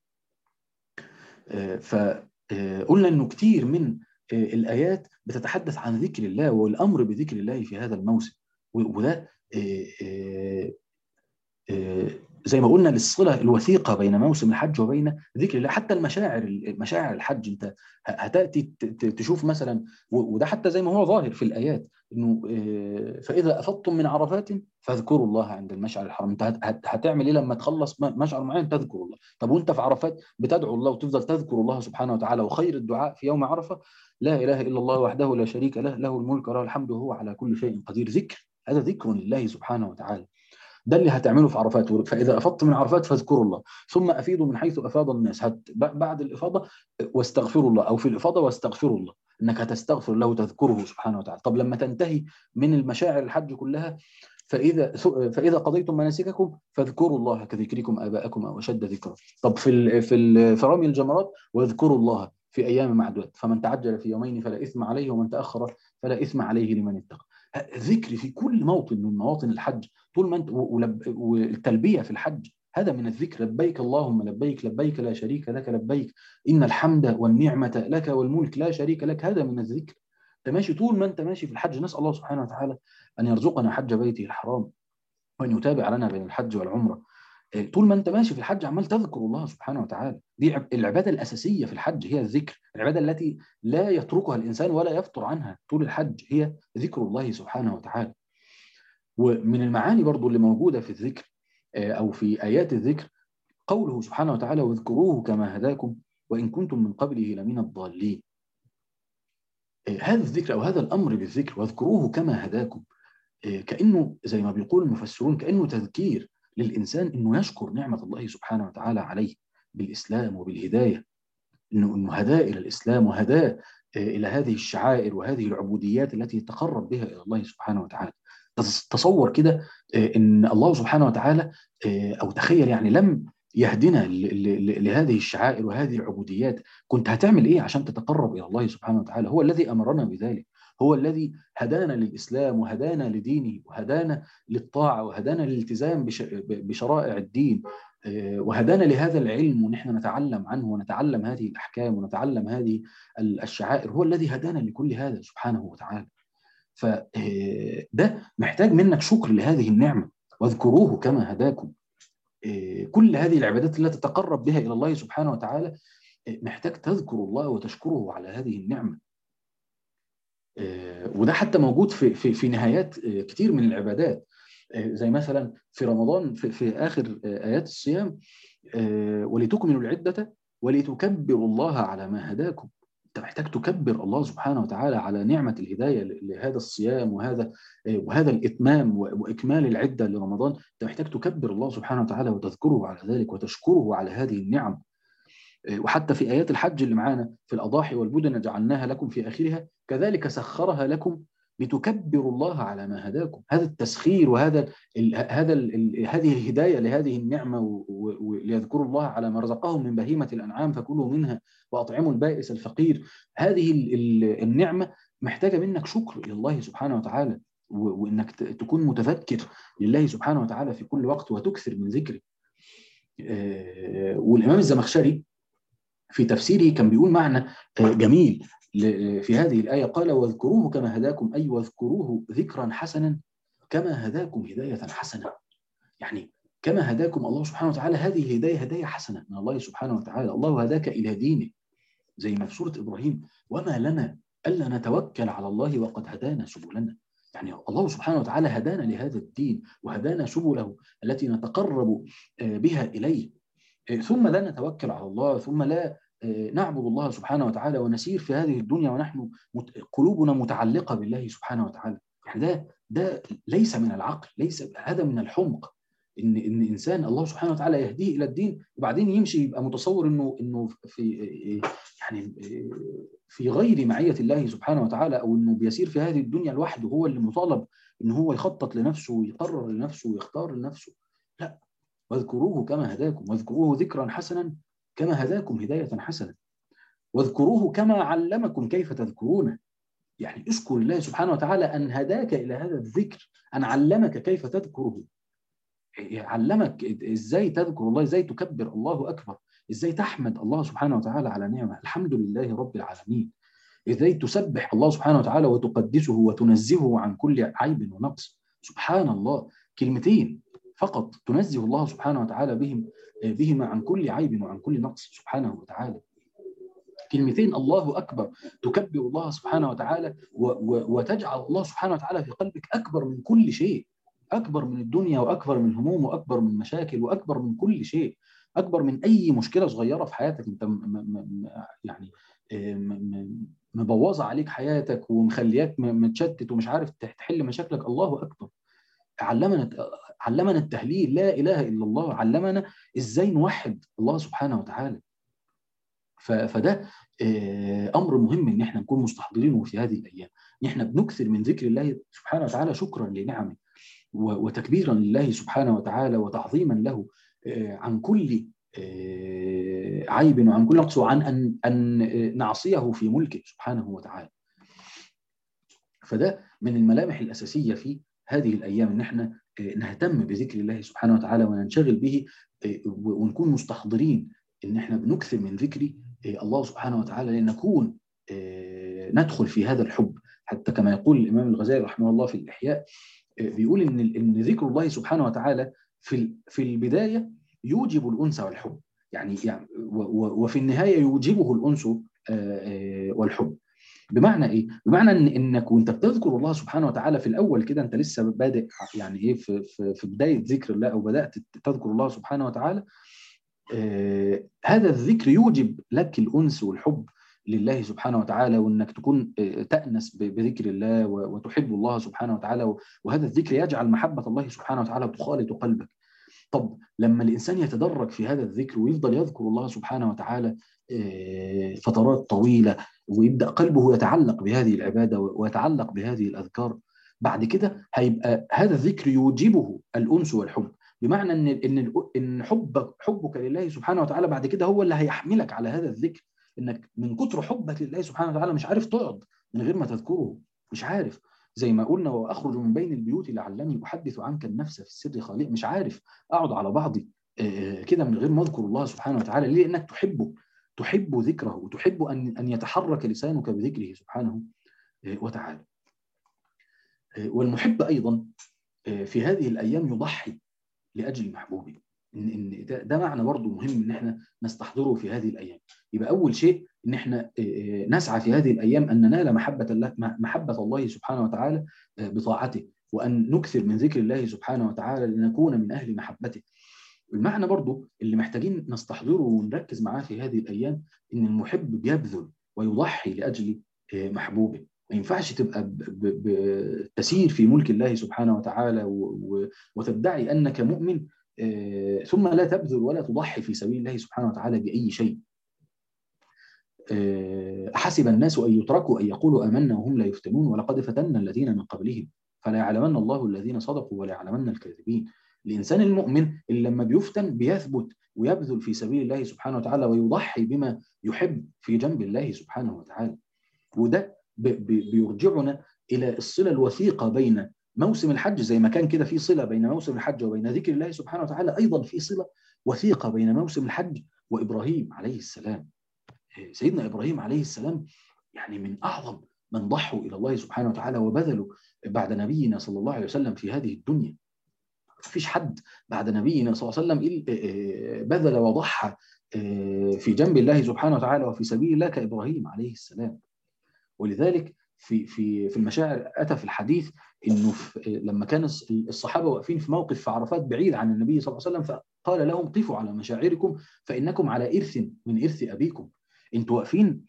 فقلنا انه كثير من الآيات بتتحدث عن ذكر الله والأمر بذكر الله في هذا الموسم، وده زي ما قلنا للصلة الوثيقة بين موسم الحج وبين ذكر الله. حتى المشاعر مشاعر الحج انت هتأتي تشوف مثلا، وده حتى زي ما هو ظاهر في الآيات انه فإذا أفضتم من عرفات فاذكروا الله عند المشعر الحرام. انت هتعمل ايه لما تخلص مشعر معين؟ تذكر الله. طب وانت في عرفات بتدعو الله وتفضل تذكر الله سبحانه وتعالى. وخير الدعاء في يوم عرفة لا إله إلا الله وحده لا شريك له له الملك وله الحمد وهو على كل شيء قدير. ذكر، هذا ذكر لله سبحانه وتعالى. ده اللي هتعمله في عرفات. فإذا أفضت من عرفات فاذكروا الله، ثم أفيضوا من حيث أفاض الناس. هت بعد الإفاضة واستغفروا الله، أو في الإفاضة واستغفروا الله، إنك هتستغفر الله وتذكره سبحانه وتعالى. طب لما تنتهي من المشاعر الحج كلها، فإذا فإذا قضيتم مناسككم فاذكروا الله كذكركم آباءكم أو أشد ذكرا. طب في ال في ال في رمي الجمرات واذكروا الله في أيام معدودة، فمن تعجل في يومين فلا إثم عليه ومن تأخر فلا إثم عليه لمن اتقى. ذكر في كل موطن من مواطن الحج طول ما انت، والتلبية في الحج هذا من الذكر. لبيك اللهم لبيك، لبيك لا شريك لك لبيك، إن الحمد والنعمة لك والملك لا شريك لك، هذا من الذكر. انت ماشي طول ما انت ماشي في الحج، نسأل الله سبحانه وتعالى أن يرزقنا حج بيته الحرام وأن يتابع لنا بين الحج والعمرة. طول ما انت ماشي في الحج عمال تذكر الله سبحانه وتعالى. دي العبادة الأساسية في الحج هي الذكر، العبادة التي لا يتركها الإنسان ولا يفطر عنها طول الحج هي ذكر الله سبحانه وتعالى. ومن المعاني برضو اللي موجودة في الذكر أو في آيات الذكر قوله سبحانه وتعالى واذكروه كما هداكم وإن كنتم من قبله لمن الضالين. هذا الذكر أو هذا الأمر بالذكر واذكروه كما هداكم، كأنه زي ما بيقول المفسرون كأنه تذكير للإنسان إنه يشكر نعمة الله سبحانه وتعالى عليه بالإسلام وبالهداية، إنه إنه هداه إلى الإسلام وهداه إلى هذه الشعائر وهذه العبوديات التي تقرب بها إلى الله سبحانه وتعالى. تصور كده إن الله سبحانه وتعالى، أو تخيل يعني لم يهدنا لهذه الشعائر وهذه العبوديات، كنت هتعمل إيه عشان تتقرب إلى الله سبحانه وتعالى؟ هو الذي أمرنا بذلك، هو الذي هدانا للإسلام وهدانا لدينه وهدانا للطاعة وهدانا للالتزام بشرائع الدين وهدانا لهذا العلم، ونحن نتعلم عنه ونتعلم هذه الأحكام ونتعلم هذه الشعائر. هو الذي هدانا لكل هذا سبحانه وتعالى. فده محتاج منك شكر لهذه النعمة، واذكروه كما هداكم. كل هذه العبادات التي تتقرب بها إلى الله سبحانه وتعالى محتاج تذكر الله وتشكره على هذه النعمة. وده حتى موجود في في في نهايات كتير من العبادات، زي مثلا في رمضان في, في آخر آيات الصيام ولتكملوا العدة ولتكبروا الله على ما هداكم. انت محتاج تكبر الله سبحانه وتعالى على نعمة الهداية لهذا الصيام وهذا وهذا الإتمام وإكمال العدة لرمضان. انت محتاج تكبر الله سبحانه وتعالى وتذكره على ذلك وتشكره على هذه النعم. وحتى في آيات الحج اللي معانا في الأضاحي والبدن جعلناها لكم في آخرها كذلك سخرها لكم لتكبروا الله على ما هداكم. هذا التسخير وهذا ال هذا ال هذه الهداية لهذه النعمة، وليذكروا الله على ما رزقهم من بهيمة الأنعام فكلوا منها وأطعموا البائس الفقير. هذه النعمة محتاجة منك شكر لله سبحانه وتعالى، وإنك تكون متذكر لله سبحانه وتعالى في كل وقت وتكثر من ذكره. والإمام الزمخشري في تفسيره كان بيقول معنى جميل في هذه الآية، قال واذكروه كما هداكم، أي واذكروه ذكرا حسنا كما هداكم هداية حسنة. يعني كما هداكم الله سبحانه وتعالى، هذه الهداية هداية حسنة من الله سبحانه وتعالى. الله هداك إلى دينه، زي ما في سورة إبراهيم وما لنا ألا نتوكل على الله وقد هدانا سبلنا. يعني الله سبحانه وتعالى هدانا لهذا الدين وهدانا سبله التي نتقرب بها إليه، ثم لا نتوكل على الله، ثم لا نعبد الله سبحانه وتعالى ونسير في هذه الدنيا ونحن قلوبنا متعلقة بالله سبحانه وتعالى. يعني ده ده ليس من العقل، ليس هذا من الحمق. ان ان انسان الله سبحانه وتعالى يهديه الى الدين وبعدين يمشي يبقى متصور انه انه في يعني في غير معية الله سبحانه وتعالى، او انه بيسير في هذه الدنيا لوحده، هو اللي مطالب ان هو يخطط لنفسه ويقرر لنفسه ويختار لنفسه. لا، واذكروه كما هداكم، واذكروه ذكرا حسنا كما هداكم هداية حسنة، واذكروه كما علمكم كيف تذكرونه. يعني اشكر الله سبحانه وتعالى أن هداك إلى هذا الذكر، أن علمك كيف تذكره، علمك إزاي تذكر الله، إزاي تكبر الله أكبر، إزاي تحمد الله سبحانه وتعالى على نعمة الحمد لله رب العالمين، إزاي تسبح الله سبحانه وتعالى وتقدسه وتنزهه عن كل عيب ونقص. سبحان الله، كلمتين فقط تنزه الله سبحانه وتعالى بهم بهما عن كل عيب وعن كل نقص سبحانه وتعالى. كلمتين الله أكبر تكبر الله سبحانه وتعالى وتجعل الله سبحانه وتعالى في قلبك أكبر من كل شيء، أكبر من الدنيا وأكبر من الهموم وأكبر من مشاكل وأكبر من كل شيء، أكبر من أي مشكلة صغيرة في حياتك أنت م م يعني مبوظة عليك حياتك ومخلياك متشتت ومش عارف تحل مشاكلك. الله أكبر. علمنا علمنا التهليل لا إله إلا الله، علمنا إزاي نوحد الله سبحانه وتعالى. فده أمر مهم إن احنا نكون مستحضرينه في هذه الأيام، إن احنا بنكثر من ذكر الله سبحانه وتعالى شكرا لنعمه وتكبيرا لله سبحانه وتعالى وتعظيما له عن كل عيب وعن كل نقص، وعن أن أن نعصيه في ملكه سبحانه وتعالى. فده من الملامح الأساسية في هذه الأيام، إن احنا نهتم بذكر الله سبحانه وتعالى وننشغل به، ونكون مستحضرين إن احنا بنكثر من ذكر الله سبحانه وتعالى لنكون ندخل في هذا الحب. حتى كما يقول الإمام الغزالي رحمه الله في الإحياء، بيقول إن إن ذكر الله سبحانه وتعالى في في البداية يوجب الأنس والحب، يعني يعني وفي النهاية يوجبه الأنس والحب. بمعنى ايه؟ بمعنى ان انك وانت بتذكر الله سبحانه وتعالى في الاول كده، انت لسه بادئ يعني ايه في في, في بدايه ذكر الله، او بدات تذكر الله سبحانه وتعالى، آه هذا الذكر يوجب لك الانس والحب لله سبحانه وتعالى، وانك تكون آه تأنس بذكر الله وتحب الله سبحانه وتعالى، وهذا الذكر يجعل محبه الله سبحانه وتعالى تخالط قلبك. طب لما الانسان يتدرج في هذا الذكر ويفضل يذكر الله سبحانه وتعالى فترات طويلة، ويبدأ قلبه يتعلق بهذه العبادة ويتعلق بهذه الأذكار، بعد كده هيبقى هذا الذكر يوجبه الأنس والحب. بمعنى إن إن إن حبك حبك لله سبحانه وتعالى بعد كده هو اللي هيحملك على هذا الذكر، إنك من كتر حبك لله سبحانه وتعالى مش عارف تقعد من غير ما تذكره، مش عارف. زي ما قلنا وأخرج من بين البيوت لعلني أحدث عنك النفس في السر خالق، مش عارف أقعد على بعضي كده من غير ما أذكر الله سبحانه وتعالى. ليه؟ إنك تحبه، تحب ذكره، وتحب أن أن يتحرك لسانك بذكره سبحانه وتعالى. والمحب أيضا في هذه الأيام يضحي لأجل محبوبه، إن إن ده, ده معنى برضه مهم إن إحنا نستحضره في هذه الأيام. يبقى أول شيء إن إحنا نسعى في هذه الأيام أن ننال محبة الله محبة الله سبحانه وتعالى بطاعته، وأن نكثر من ذكر الله سبحانه وتعالى لنكون من أهل محبته. المعنى برضو اللي محتاجين نستحضره ونركز معاه في هذه الأيام إن المحب بيبذل ويضحي لأجل محبوبه. ما ينفعش تبقى تسير في ملك الله سبحانه وتعالى وتدعي أنك مؤمن ثم لا تبذل ولا تضحي في سبيل الله سبحانه وتعالى بأي شيء. أحسب الناس أن يتركوا أن يقولوا آمنا وهم لا يفتنون ولقد فتنا الذين من قبلهم فلا يعلمن الله الذين صدقوا ولا يعلمن الكاذبين. الإنسان المؤمن اللي لما بيفتن بيثبت ويبذل في سبيل الله سبحانه وتعالى ويضحي بما يحب في جنب الله سبحانه وتعالى. وده بيرجعنا إلى الصلة الوثيقة بين موسم الحج، زي ما كان كده في صلة بين موسم الحج وبين ذكر الله سبحانه وتعالى، أيضا في صلة وثيقة بين موسم الحج وإبراهيم عليه السلام. سيدنا إبراهيم عليه السلام يعني من أعظم من ضحوا إلى الله سبحانه وتعالى وبذلوا بعد نبينا صلى الله عليه وسلم في هذه الدنيا. مفيش حد بعد نبينا صلى الله عليه وسلم بذل وضحى في جنب الله سبحانه وتعالى وفي سبيل الله كإبراهيم عليه السلام. ولذلك في في في المشاعر أتى في الحديث إنه لما كان الصحابة واقفين في موقف في عرفات بعيد عن النبي صلى الله عليه وسلم، فقال لهم قفوا على مشاعركم فإنكم على إرث من إرث أبيكم. أنتوا واقفين،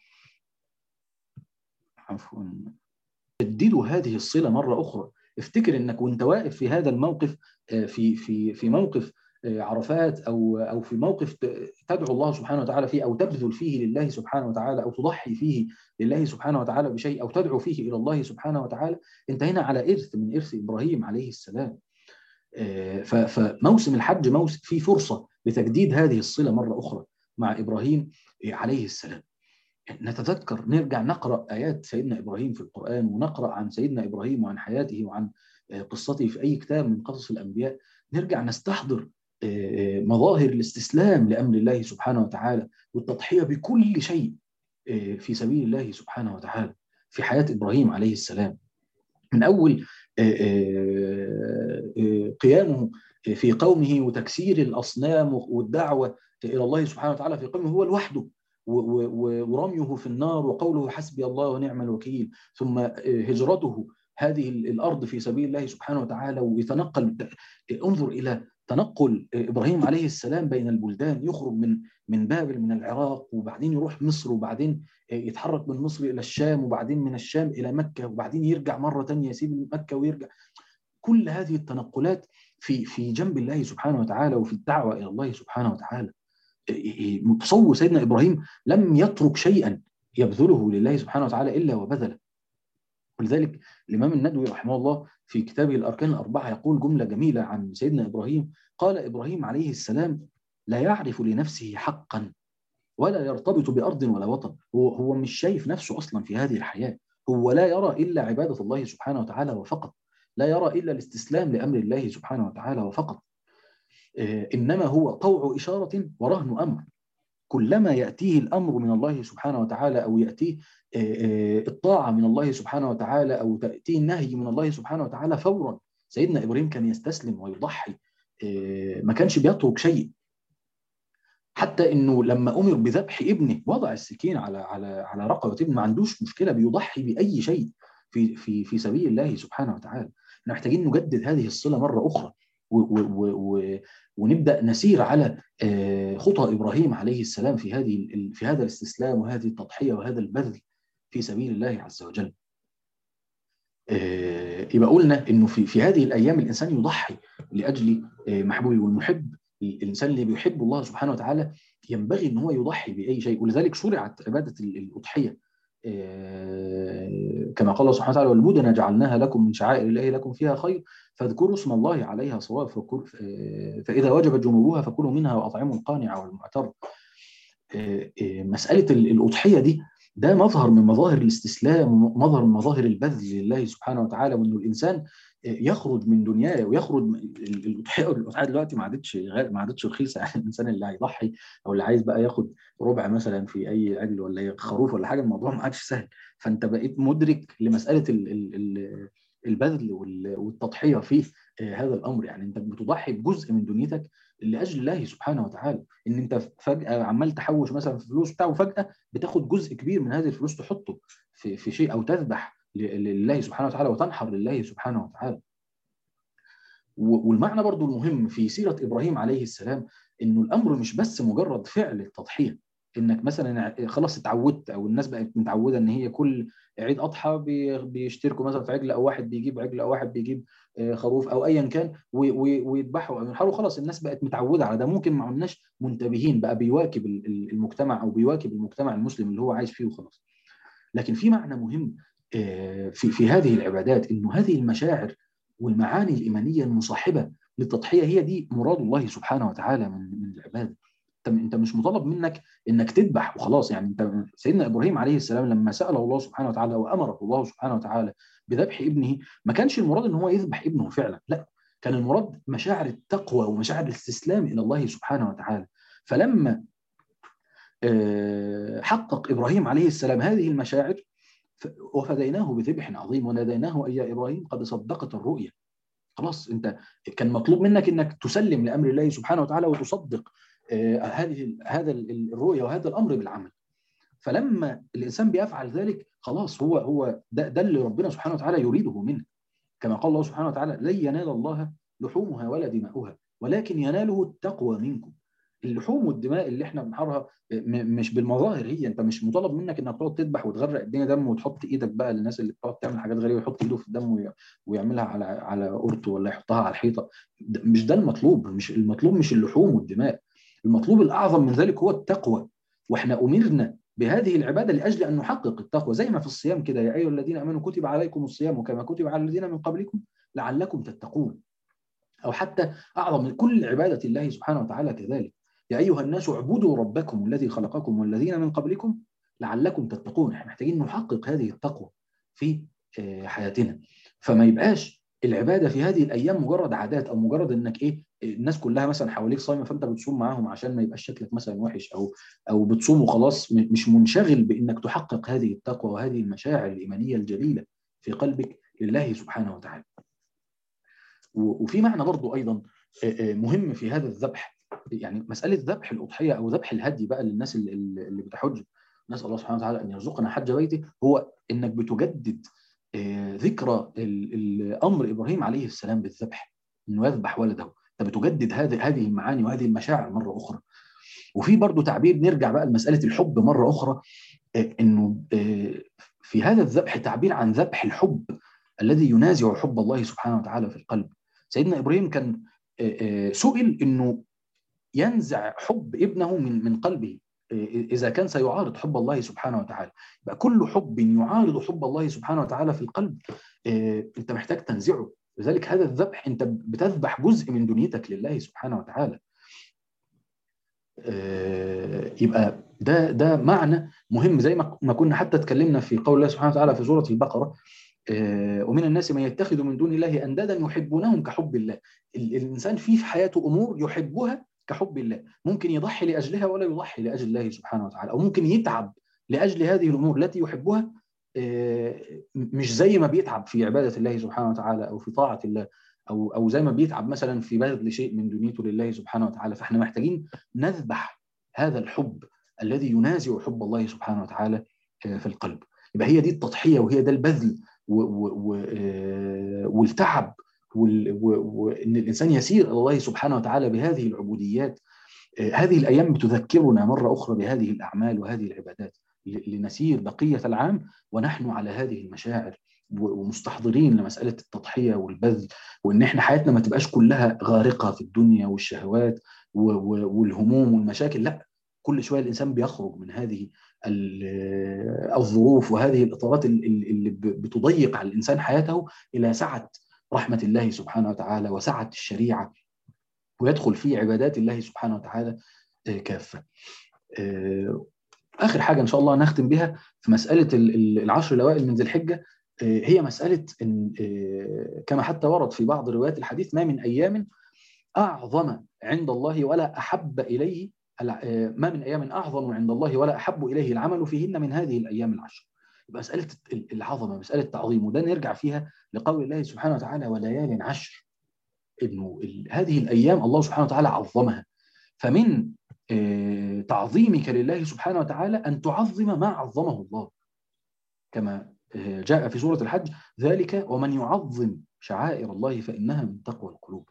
عفوا، جددوا هذه الصلة مرة أخرى. افتكر انك وانت واقف في هذا الموقف، في في في موقف عرفات او او في موقف تدعو الله سبحانه وتعالى فيه، او تبذل فيه لله سبحانه وتعالى، او تضحي فيه لله سبحانه وتعالى بشيء، او تدعو فيه الى الله سبحانه وتعالى، انت هنا على ارث من ارث ابراهيم عليه السلام. فموسم الحج موسم فيه فرصة لتجديد هذه الصلة مرة أخرى مع إبراهيم عليه السلام. نتذكر، نرجع نقرأ آيات سيدنا إبراهيم في القرآن، ونقرأ عن سيدنا إبراهيم وعن حياته وعن قصته في أي كتاب من قصص الأنبياء. نرجع نستحضر مظاهر الاستسلام لأمر الله سبحانه وتعالى والتضحية بكل شيء في سبيل الله سبحانه وتعالى في حياة إبراهيم عليه السلام. من أول قيامه في قومه وتكسير الأصنام والدعوة إلى الله سبحانه وتعالى في قومه هو لوحده، ورميه في النار وقوله حسبي الله ونعم الوكيل، ثم هجرته هذه الأرض في سبيل الله سبحانه وتعالى ويتنقل. انظر إلى تنقل إبراهيم عليه السلام بين البلدان، يخرج من من بابل من العراق، وبعدين يروح مصر، وبعدين يتحرك من مصر إلى الشام، وبعدين من الشام إلى مكة، وبعدين يرجع مرة تانية يسيب مكة ويرجع. كل هذه التنقلات في في جنب الله سبحانه وتعالى وفي الدعوة إلى الله سبحانه وتعالى. تصور سيدنا إبراهيم لم يترك شيئا يبذله لله سبحانه وتعالى إلا وبذله. ولذلك الإمام الندوي رحمه الله في كتابه الأركان الأربعة يقول جملة جميلة عن سيدنا إبراهيم. قال إبراهيم عليه السلام: لا يعرف لنفسه حقا ولا يرتبط بأرض ولا وطن. هو هو مش شايف نفسه أصلا في هذه الحياة، هو لا يرى إلا عبادة الله سبحانه وتعالى وفقط، لا يرى إلا الاستسلام لأمر الله سبحانه وتعالى وفقط. إنما هو طوع إشارة ورهن أمر. كلما يأتيه الأمر من الله سبحانه وتعالى أو يأتيه الطاعة من الله سبحانه وتعالى أو تأتيه النهي من الله سبحانه وتعالى فورا سيدنا إبراهيم كان يستسلم ويضحي، ما كانش بيترك شيء. حتى إنه لما أمر بذبح ابنه وضع السكين على على على رقبة ابنه، ما عندوش مشكلة، بيضحي بأي شيء في في في سبيل الله سبحانه وتعالى. احنا محتاجين نجدد هذه الصلة مرة أخرى و و و ونبدأ نسير على خطى إبراهيم عليه السلام في هذه في هذا الاستسلام وهذه التضحية وهذا البذل في سبيل الله عز وجل. يبقى قلنا إنه في في هذه الأيام الإنسان يضحي لأجل محبوبه، والمحب الإنسان اللي بيحب الله سبحانه وتعالى ينبغي إن هو يضحي بأي شيء. ولذلك شرعت عبادة الأضحية كما قال الله سبحانه وتعالى: والبدن جعلناها لكم من شعائر الله لكم فيها خير فاذكروا اسم الله عليها صواف فإذا وجبت جنوبها فكلوا منها وأطعموا القانع والمعتر. مسألة الأضحية دي ده مظهر من مظاهر الاستسلام ومظهر من مظاهر البذل لله سبحانه وتعالى، وإنه الإنسان يخرج من دنياه ويخرج الأضحية. الأضحية دلوقتي ما عادتش ما عادتش رخيصة، يعني الإنسان اللي هيضحي أو اللي عايز بقى ياخد ربع مثلا في أي عجل ولا خروف ولا حاجة، الموضوع ما عادش سهل. فأنت بقيت مدرك لمسألة البذل والتضحية في هذا الأمر. يعني أنت بتضحي بجزء من دنيتك لأجل الله سبحانه وتعالى. إن أنت فجأة عمال تحوش مثلا في فلوس بتاعه، وفجأة بتاخد جزء كبير من هذه الفلوس تحطه في في شيء، أو تذبح لله سبحانه وتعالى وتنحر لله سبحانه وتعالى. والمعنى برضو المهم في سيرة إبراهيم عليه السلام إنه الأمر مش بس مجرد فعل التضحية، إنك مثلا خلاص اتعودت أو الناس بقت متعودة إن هي كل عيد أضحى بيشتركوا مثلا في عجل، أو واحد بيجيب عجل أو واحد بيجيب خروف أو أيا كان ويذبحوا أو ينحروا. خلاص الناس بقت متعودة على ده، ممكن ما عدناش منتبهين، بقى بيواكب المجتمع أو بيواكب المجتمع المسلم اللي هو عايش فيه وخلاص. لكن في معنى مهم في في هذه العبادات، إنه هذه المشاعر والمعاني الإيمانية المصاحبة للتضحية هي دي مراد الله سبحانه وتعالى من من العبادة. انت مش مطالب منك انك تذبح وخلاص. يعني انت سيدنا ابراهيم عليه السلام لما سأله الله سبحانه وتعالى وامره الله سبحانه وتعالى بذبح ابنه، ما كانش المراد ان هو يذبح ابنه فعلا، لا، كان المراد مشاعر التقوى ومشاعر الاستسلام الى الله سبحانه وتعالى. فلما حقق ابراهيم عليه السلام هذه المشاعر وفديناه بذبح عظيم وناديناه أي يا إبراهيم قد صدقت الرؤيا. خلاص انت كان مطلوب منك انك تسلم لامر الله سبحانه وتعالى وتصدق هذه هذا الرؤيا وهذا الامر بالعمل. فلما الانسان بيفعل ذلك خلاص هو هو ده, ده اللي ربنا سبحانه وتعالى يريده منه. كما قال الله سبحانه وتعالى: لن ينال الله لحومها ولا دماؤها ولكن يناله التقوى منكم. اللحوم والدماء اللي احنا بنحرها مش بالمظاهر، هي انت مش مطالب منك انك تقعد تذبح وتغرق الدنيا دم وتحط ايدك بقى للناس اللي بتقعد تعمل حاجات غريبه، يحط ايده في الدم ويعملها على على قرطه ولا يحطها على الحيطه. مش ده المطلوب. مش المطلوب مش اللحوم والدماء، المطلوب الاعظم من ذلك هو التقوى. واحنا امرنا بهذه العباده لاجل ان نحقق التقوى، زي ما في الصيام كده: يا ايها الذين امنوا كتب عليكم الصيام كما كتب على الذين من قبلكم لعلكم تتقون. او حتى اعظم من كل عباده الله سبحانه وتعالى كذلك: يا أيها الناس اعبدوا ربكم الذي خلقكم والذين من قبلكم لعلكم تتقون. احنا محتاجين نحقق هذه التقوى في حياتنا، فما يبقاش العبادة في هذه الأيام مجرد عادات، أو مجرد إنك إيه الناس كلها مثلا حواليك صايمة فأنت بتصوم معاهم عشان ما يبقاش شكلك مثلا وحش، أو أو بتصوم وخلاص، مش منشغل بإنك تحقق هذه التقوى وهذه المشاعر الإيمانية الجليلة في قلبك لله سبحانه وتعالى. وفي معنى برضو أيضا مهم في هذا الذبح، يعني مسألة ذبح الأضحية أو ذبح الهدي بقى للناس اللي بتحج، نسأل الله سبحانه وتعالى أن يرزقنا حج بيته، هو إنك بتجدد ذكرى الأمر إبراهيم عليه السلام بالذبح، إنه يذبح ولده. أنت بتجدد هذه هذه المعاني وهذه المشاعر مرة أخرى. وفي برضو تعبير، نرجع بقى لمسألة الحب مرة أخرى، إنه في هذا الذبح تعبير عن ذبح الحب الذي ينازع حب الله سبحانه وتعالى في القلب. سيدنا إبراهيم كان سئل انه ينزع حب ابنه من من قلبه اذا كان سيعارض حب الله سبحانه وتعالى. يبقى كل حب يعارض حب الله سبحانه وتعالى في القلب انت محتاج تنزعه. لذلك هذا الذبح انت بتذبح جزء من دنيتك لله سبحانه وتعالى. يبقى ده ده معنى مهم، زي ما كنا حتى اتكلمنا في قول الله سبحانه وتعالى في سورة البقرة: ومن الناس من يتخذ من دون الله أندادا يحبونهم كحب الله. الإنسان فيه في حياته أمور يحبها كحب الله، ممكن يضحي لأجلها ولا يضحي لأجل الله سبحانه وتعالى، أو ممكن يتعب لأجل هذه الأمور التي يحبها مش زي ما بيتعب في عبادة الله سبحانه وتعالى أو في طاعة الله، أو أو زي ما بيتعب مثلا في بذل شيء من دنيته لله سبحانه وتعالى. فإحنا محتاجين نذبح هذا الحب الذي ينازع حب الله سبحانه وتعالى في القلب. يبقى هي دي التضحية، وهي ده البذل والتعب، وان الانسان يسير الى الله سبحانه وتعالى بهذه العبوديات. هذه الايام بتذكرنا مره اخرى بهذه الاعمال وهذه العبادات، لنسير بقيه العام ونحن على هذه المشاعر ومستحضرين لمساله التضحيه والبذل، وان احنا حياتنا ما تبقاش كلها غارقه في الدنيا والشهوات والهموم والمشاكل. لا، كل شويه الانسان بيخرج من هذه الظروف وهذه الاطارات اللي بتضيق على الانسان حياته الى سعه رحمه الله سبحانه وتعالى وسعه الشريعه، ويدخل في عبادات الله سبحانه وتعالى كافه. اخر حاجه ان شاء الله نختم بها في مساله العشر الاوائل من ذي الحجه، هي مساله إن كما حتى ورد في بعض روايات الحديث: ما من ايام اعظم عند الله ولا احب اليه ما من أيام أعظم عند الله ولا أحب إليه العمل فيهن من هذه الأيام العشر. يبقى مسألة العظمة، مسألة تعظيم، وده نرجع فيها لقول الله سبحانه وتعالى: وليال عشر. إنه هذه الأيام الله سبحانه وتعالى عظمها، فمن تعظيمك لله سبحانه وتعالى أن تعظم ما عظمه الله، كما جاء في سورة الحج: ذلك ومن يعظم شعائر الله فإنها من تقوى القلوب.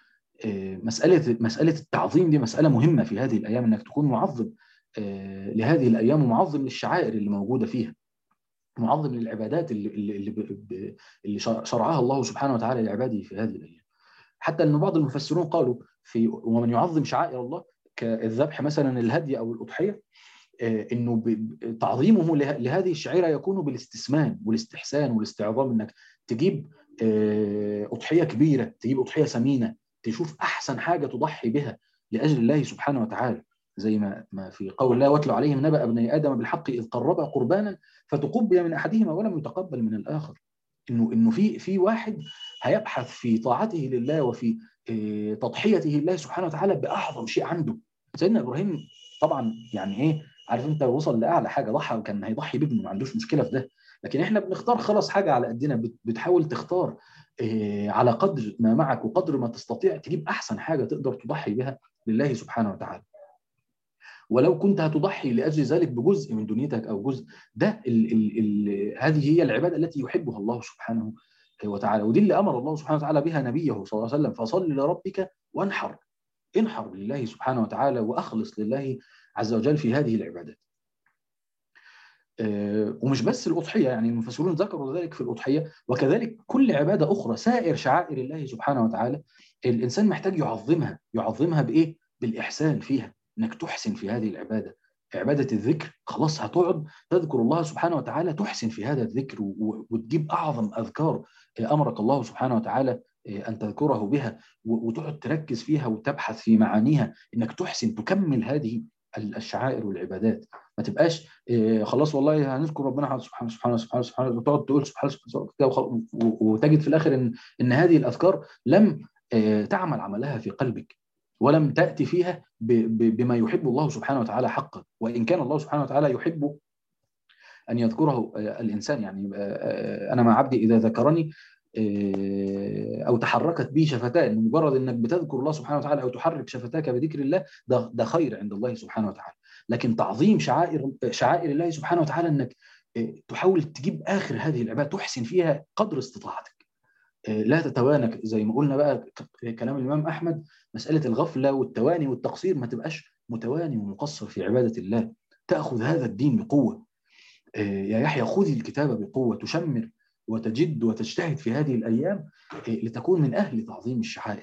مسألة مسألة التعظيم دي مسألة مهمة في هذه الأيام، أنك تكون معظم لهذه الأيام ومعظم للشعائر اللي موجودة فيها، معظم للعبادات اللي, اللي, اللي شرعها الله سبحانه وتعالى لعباده في هذه الأيام. حتى أن بعض المفسرون قالوا في ومن يعظم شعائر الله كالذبح مثلا الهدي أو الأضحية، إنه تعظيمه لهذه الشعيرة يكون بالاستثمان والاستحسان والاستعظام، إنك تجيب أضحية كبيرة، تجيب أضحية ثمينة، تشوف أحسن حاجة تضحي بها لأجل الله سبحانه وتعالى، زي ما ما في قول الله: واتلو عليهم نبأ ابني آدم بالحق إذ قربا قربانا فتقبل من أحدهما ولم يتقبل من الآخر. إنه إنه في في واحد هيبحث في طاعته لله وفي تضحيته لله سبحانه وتعالى بأعظم شيء عنده. سيدنا إبراهيم طبعا يعني إيه، عارف أنت، وصل لأعلى حاجة، ضحى وكان هيضحي بابنه، ما عندوش مشكلة في ده. لكن إحنا بنختار خلاص حاجة على قدنا، بتحاول تختار على قدر ما معك وقدر ما تستطيع تجيب أحسن حاجة تقدر تضحي بها لله سبحانه وتعالى. ولو كنت هتضحي لأجل ذلك بجزء من دنيتك أو جزء، ده ال ال ال هذه هي العبادة التي يحبها الله سبحانه وتعالى، ودي اللي أمر الله سبحانه وتعالى بها نبيه صلى الله عليه وسلم: فصل لربك وانحر. انحر لله سبحانه وتعالى وأخلص لله عز وجل في هذه العبادات. ومش بس الأضحية، يعني المفسرون ذكروا ذلك في الأضحية، وكذلك كل عبادة أخرى، سائر شعائر الله سبحانه وتعالى الإنسان محتاج يعظمها. يعظمها بإيه؟ بالإحسان فيها، إنك تحسن في هذه العبادة. عبادة الذكر خلاص هتقعد تذكر الله سبحانه وتعالى، تحسن في هذا الذكر وتجيب أعظم أذكار أمرك الله سبحانه وتعالى أن تذكره بها، وتقعد تركز فيها وتبحث في معانيها، إنك تحسن تكمل هذه الشعائر والعبادات. ما تبقاش خلاص والله هنذكر ربنا سبحانه سبحانه سبحانه سبحانه وتقعد تقول سبحانه سبحانه، وتجد في الآخر إن إن هذه الأذكار لم تعمل عملها في قلبك، ولم تأتي فيها بما يحب الله سبحانه وتعالى حقا. وإن كان الله سبحانه وتعالى يحب أن يذكره الإنسان، يعني أنا مع عبدي إذا ذكرني أو تحركت به شفتاه، إن مجرد إنك بتذكر الله سبحانه وتعالى أو تحرك شفتاك بذكر الله، ده ده خير عند الله سبحانه وتعالى. لكن تعظيم شعائر شعائر الله سبحانه وتعالى إنك تحاول تجيب آخر هذه العبادة، تحسن فيها قدر استطاعتك، لا تتوانى. زي ما قلنا بقى كلام الإمام أحمد، مسألة الغفلة والتواني والتقصير، ما تبقاش متواني ومقصر في عبادة الله، تأخذ هذا الدين بقوة. يا يحيى خذ الكتاب بقوة، تشمر وتجد وتجتهد في هذه الأيام لتكون من أهل تعظيم الشعائر.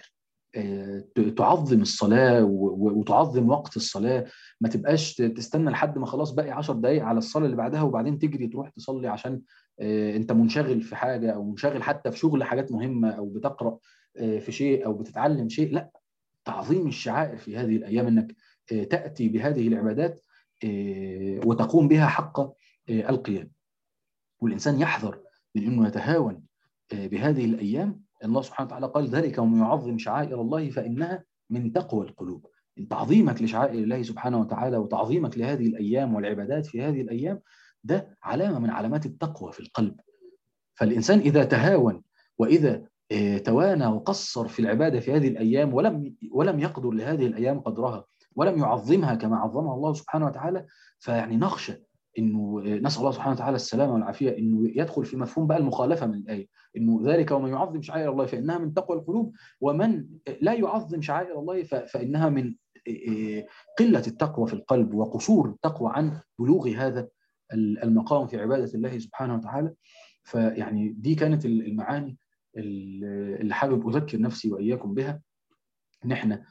تعظم الصلاة وتعظم وقت الصلاة. ما تبقاش تستنى لحد ما خلاص باقي عشر دقايق على الصلاة اللي بعدها وبعدين تجري تروح تصلي عشان انت منشغل في حاجة، او منشغل حتى في شغل حاجات مهمة، او بتقرأ في شيء، او بتتعلم شيء. لا، تعظيم الشعائر في هذه الأيام، انك تأتي بهذه العبادات وتقوم بها حق القيام. والإنسان يحذر من أنه يتهاون بهذه الأيام. الله سبحانه وتعالى قال: ذلك ومن يعظم شعائر الله فإنها من تقوى القلوب. تعظيمك لشعائر الله سبحانه وتعالى وتعظيمك لهذه الأيام والعبادات في هذه الأيام ده علامة من علامات التقوى في القلب. فالإنسان إذا تهاون وإذا توانى وقصر في العبادة في هذه الأيام ولم ولم يقدر لهذه الأيام قدرها ولم يعظمها كما عظمها الله سبحانه وتعالى، فيعني نخشى انه نسال الله سبحانه وتعالى السلامه والعافيه انه يدخل في مفهوم بقى المخالفه من الايه، انه ذلك ومن يعظم شعائر الله فانها من تقوى القلوب، ومن لا يعظم شعائر الله فانها من قله التقوى في القلب وقصور التقوى عن بلوغ هذا المقام في عباده الله سبحانه وتعالى. فيعني دي كانت المعاني اللي حابب اذكر نفسي واياكم بها، ان احنا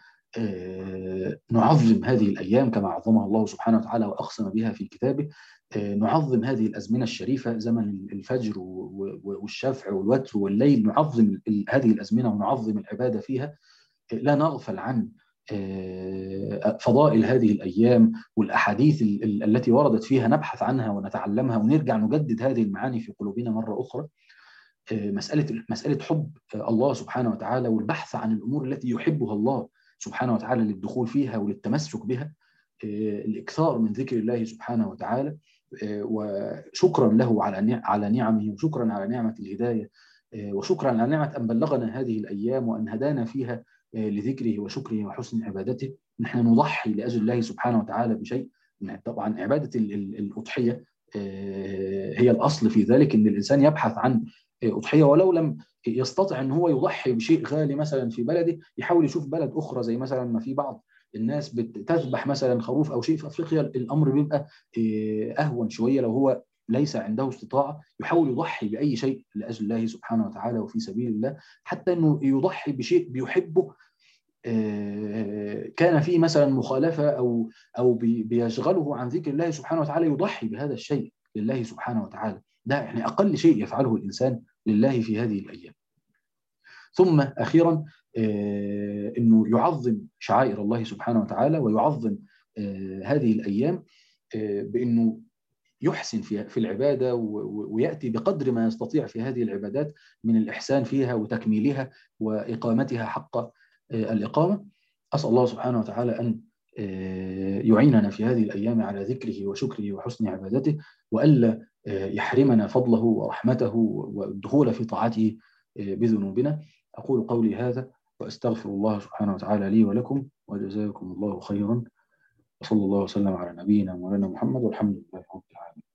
نعظم هذه الأيام كما عظمها الله سبحانه وتعالى وأقسم بها في كتابه. نعظم هذه الأزمنة الشريفة، زمن الفجر والشفع والوتر والليل، نعظم هذه الأزمنة ونعظم العبادة فيها. لا نغفل عن فضائل هذه الأيام والأحاديث التي وردت فيها، نبحث عنها ونتعلمها ونرجع نجدد هذه المعاني في قلوبنا مرة أخرى. مسألة مسألة حب الله سبحانه وتعالى والبحث عن الأمور التي يحبها الله سبحانه وتعالى للدخول فيها وللتمسك بها. الإكثار من ذكر الله سبحانه وتعالى، وشكرا له على على نعمه، وشكرا على نعمة الهداية، وشكرا على نعمة أن بلغنا هذه الأيام وأن هدانا فيها لذكره وشكره وحسن عبادته. نحن نضحي لأجل الله سبحانه وتعالى بشيء. طبعا عبادة الأضحية هي الأصل في ذلك، أن الإنسان يبحث عن أضحية، ولو لم يستطع أن هو يضحي بشيء غالي مثلا في بلده، يحاول يشوف بلد أخرى، زي مثلا ما في بعض الناس بتذبح مثلا خروف أو شيء في أفريقيا، الأمر بيبقى أهون شوية. لو هو ليس عنده استطاعة يحاول يضحي بأي شيء لأجل الله سبحانه وتعالى وفي سبيل الله، حتى أنه يضحي بشيء بيحبه كان فيه مثلا مخالفة أو أو بيشغله عن ذكر الله سبحانه وتعالى، يضحي بهذا الشيء لله سبحانه وتعالى. ده يعني أقل شيء يفعله الإنسان لله في هذه الأيام. ثم أخيرا أنه يعظم شعائر الله سبحانه وتعالى ويعظم هذه الأيام بأنه يحسن في العبادة ويأتي بقدر ما يستطيع في هذه العبادات من الإحسان فيها وتكميلها وإقامتها حق الإقامة. أسأل الله سبحانه وتعالى أن يعيننا في هذه الأيام على ذكره وشكره وحسن عبادته، وألا يحرمنا فضله ورحمته والدخول في طاعته بذنوبنا. أقول قولي هذا وأستغفر الله سبحانه وتعالى لي ولكم، وجزاكم الله خيرا، وصلى الله وسلم على نبينا مولانا محمد، والحمد لله رب العالمين.